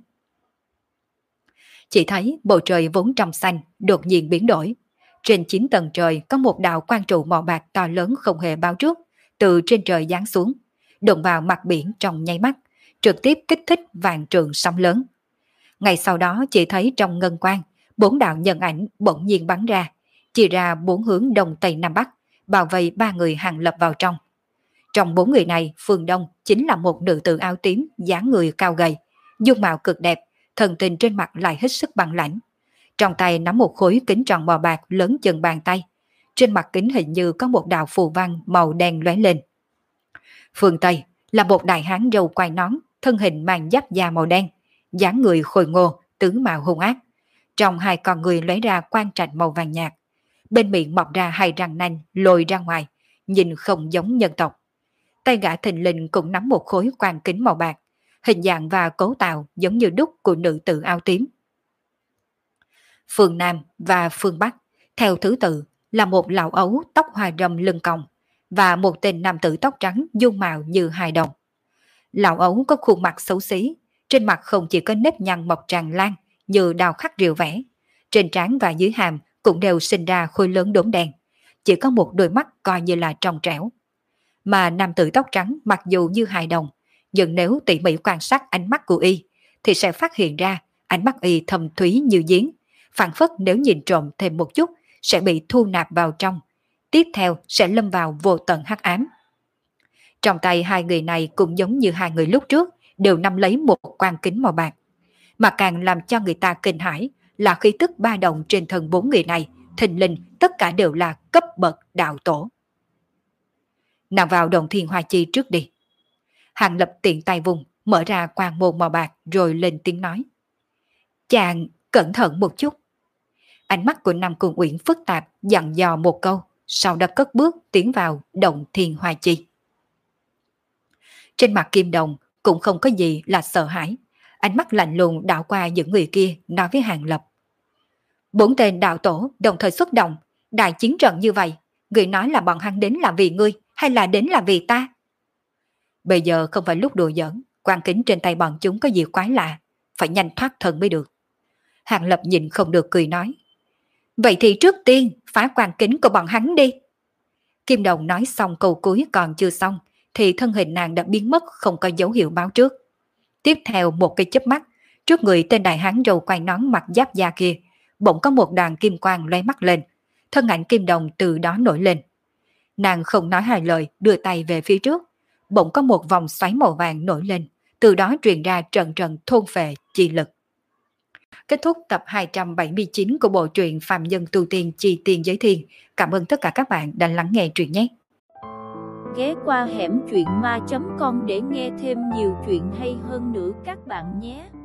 Chỉ thấy bầu trời vốn trong xanh đột nhiên biến đổi. Trên chín tầng trời có một đạo quang trụ màu bạc to lớn không hề báo trước, từ trên trời giáng xuống, đụng vào mặt biển trong nháy mắt, trực tiếp kích thích vạn trượng sóng lớn. Ngay sau đó chỉ thấy trong ngân quang, bốn đạo nhân ảnh bỗng nhiên bắn ra, chia ra bốn hướng đông tây nam bắc, bao vây ba người Hàng Lập vào trong. Trong bốn người này, phương đông chính là một nữ tử áo tím, dáng người cao gầy, dung mạo cực đẹp, thần tình trên mặt lại hết sức băng lãnh. Trong tay nắm một khối kính tròn màu bạc lớn chừng bàn tay, trên mặt kính hình như có một đạo phù văn màu đen lóe lên. Phương Tây là một đại hán râu quai nón, thân hình mang giáp da màu đen, dáng người khôi ngô, tướng mạo hung ác. Trong hai con người lóe ra quang trạch màu vàng nhạt, bên miệng mọc ra hai răng nanh lồi ra ngoài, nhìn không giống nhân tộc. Tay gã thình lình cũng nắm một khối quang kính màu bạc, hình dạng và cấu tạo giống như đúc của nữ tử áo tím. Phương Nam và phương Bắc, theo thứ tự là một lão ấu tóc hoa râm lưng cong và một tên nam tử tóc trắng dung mạo như hài đồng. Lão ấu có khuôn mặt xấu xí, trên mặt không chỉ có nếp nhăn mọc tràn lan như đào khắc rìu vẽ, trên trán và dưới hàm cũng đều sinh ra khối lớn đốm đen, chỉ có một đôi mắt coi như là trong trẻo. Mà nam tử tóc trắng mặc dù như hài đồng, nhưng nếu tỉ mỉ quan sát ánh mắt của y, thì sẽ phát hiện ra ánh mắt y thâm thúy như giếng, phảng phất nếu nhìn trộm thêm một chút sẽ bị thu nạp vào trong, tiếp theo sẽ lâm vào vô tận hắc ám. Trong tay hai người này cũng giống như hai người lúc trước, đều nắm lấy một quan kính màu bạc. Mà càng làm cho người ta kinh hãi là khí tức ba động trên thân bốn người này, thình lình tất cả đều là cấp bậc đạo tổ. Nàng vào Động Thiên Hoa Chi trước đi. Hàng Lập tiện tay vùng, mở ra quan môn màu bạc rồi lên tiếng nói. Chàng cẩn thận một chút. Ánh mắt của Nam Cung Uyển phức tạp, dặn dò một câu, sau đó cất bước tiến vào Động Thiên Hoa Chi. Trên mặt Kim Đồng cũng không có gì là sợ hãi, ánh mắt lạnh lùng đảo qua những người kia, nói với Hàng Lập. Bốn tên đạo tổ đồng thời xuất động, đại chiến trận như vậy, người nói là bọn hắn đến là vì ngươi, hay là đến là vì ta? Bây giờ không phải lúc đùa giỡn, quan kính trên tay bọn chúng có gì quái lạ, phải nhanh thoát thân mới được. Hàng Lập nhìn không được cười nói. Vậy thì trước tiên phá quan kính của bọn hắn đi. Kim Đồng nói xong câu cuối còn chưa xong, thì thân hình nàng đã biến mất không có dấu hiệu báo trước. Tiếp theo một cái chớp mắt, trước người tên đại hán râu quai nón mặc giáp da kia, bỗng có một đoàn kim quang lóe mắt lên, thân ảnh Kim Đồng từ đó nổi lên. Nàng không nói hai lời, đưa tay về phía trước, bỗng có một vòng xoáy màu vàng nổi lên, từ đó truyền ra trận trận thôn phệ chi lực. Kết thúc tập hai trăm bảy mươi chín của bộ truyện Phàm Nhân Tu Tiên Chi Tiên Giới Thiên. Cảm ơn tất cả các bạn đã lắng nghe truyện nhé. Ghé qua hẻm truyện ma chấm com để nghe thêm nhiều chuyện hay hơn nữa các bạn nhé.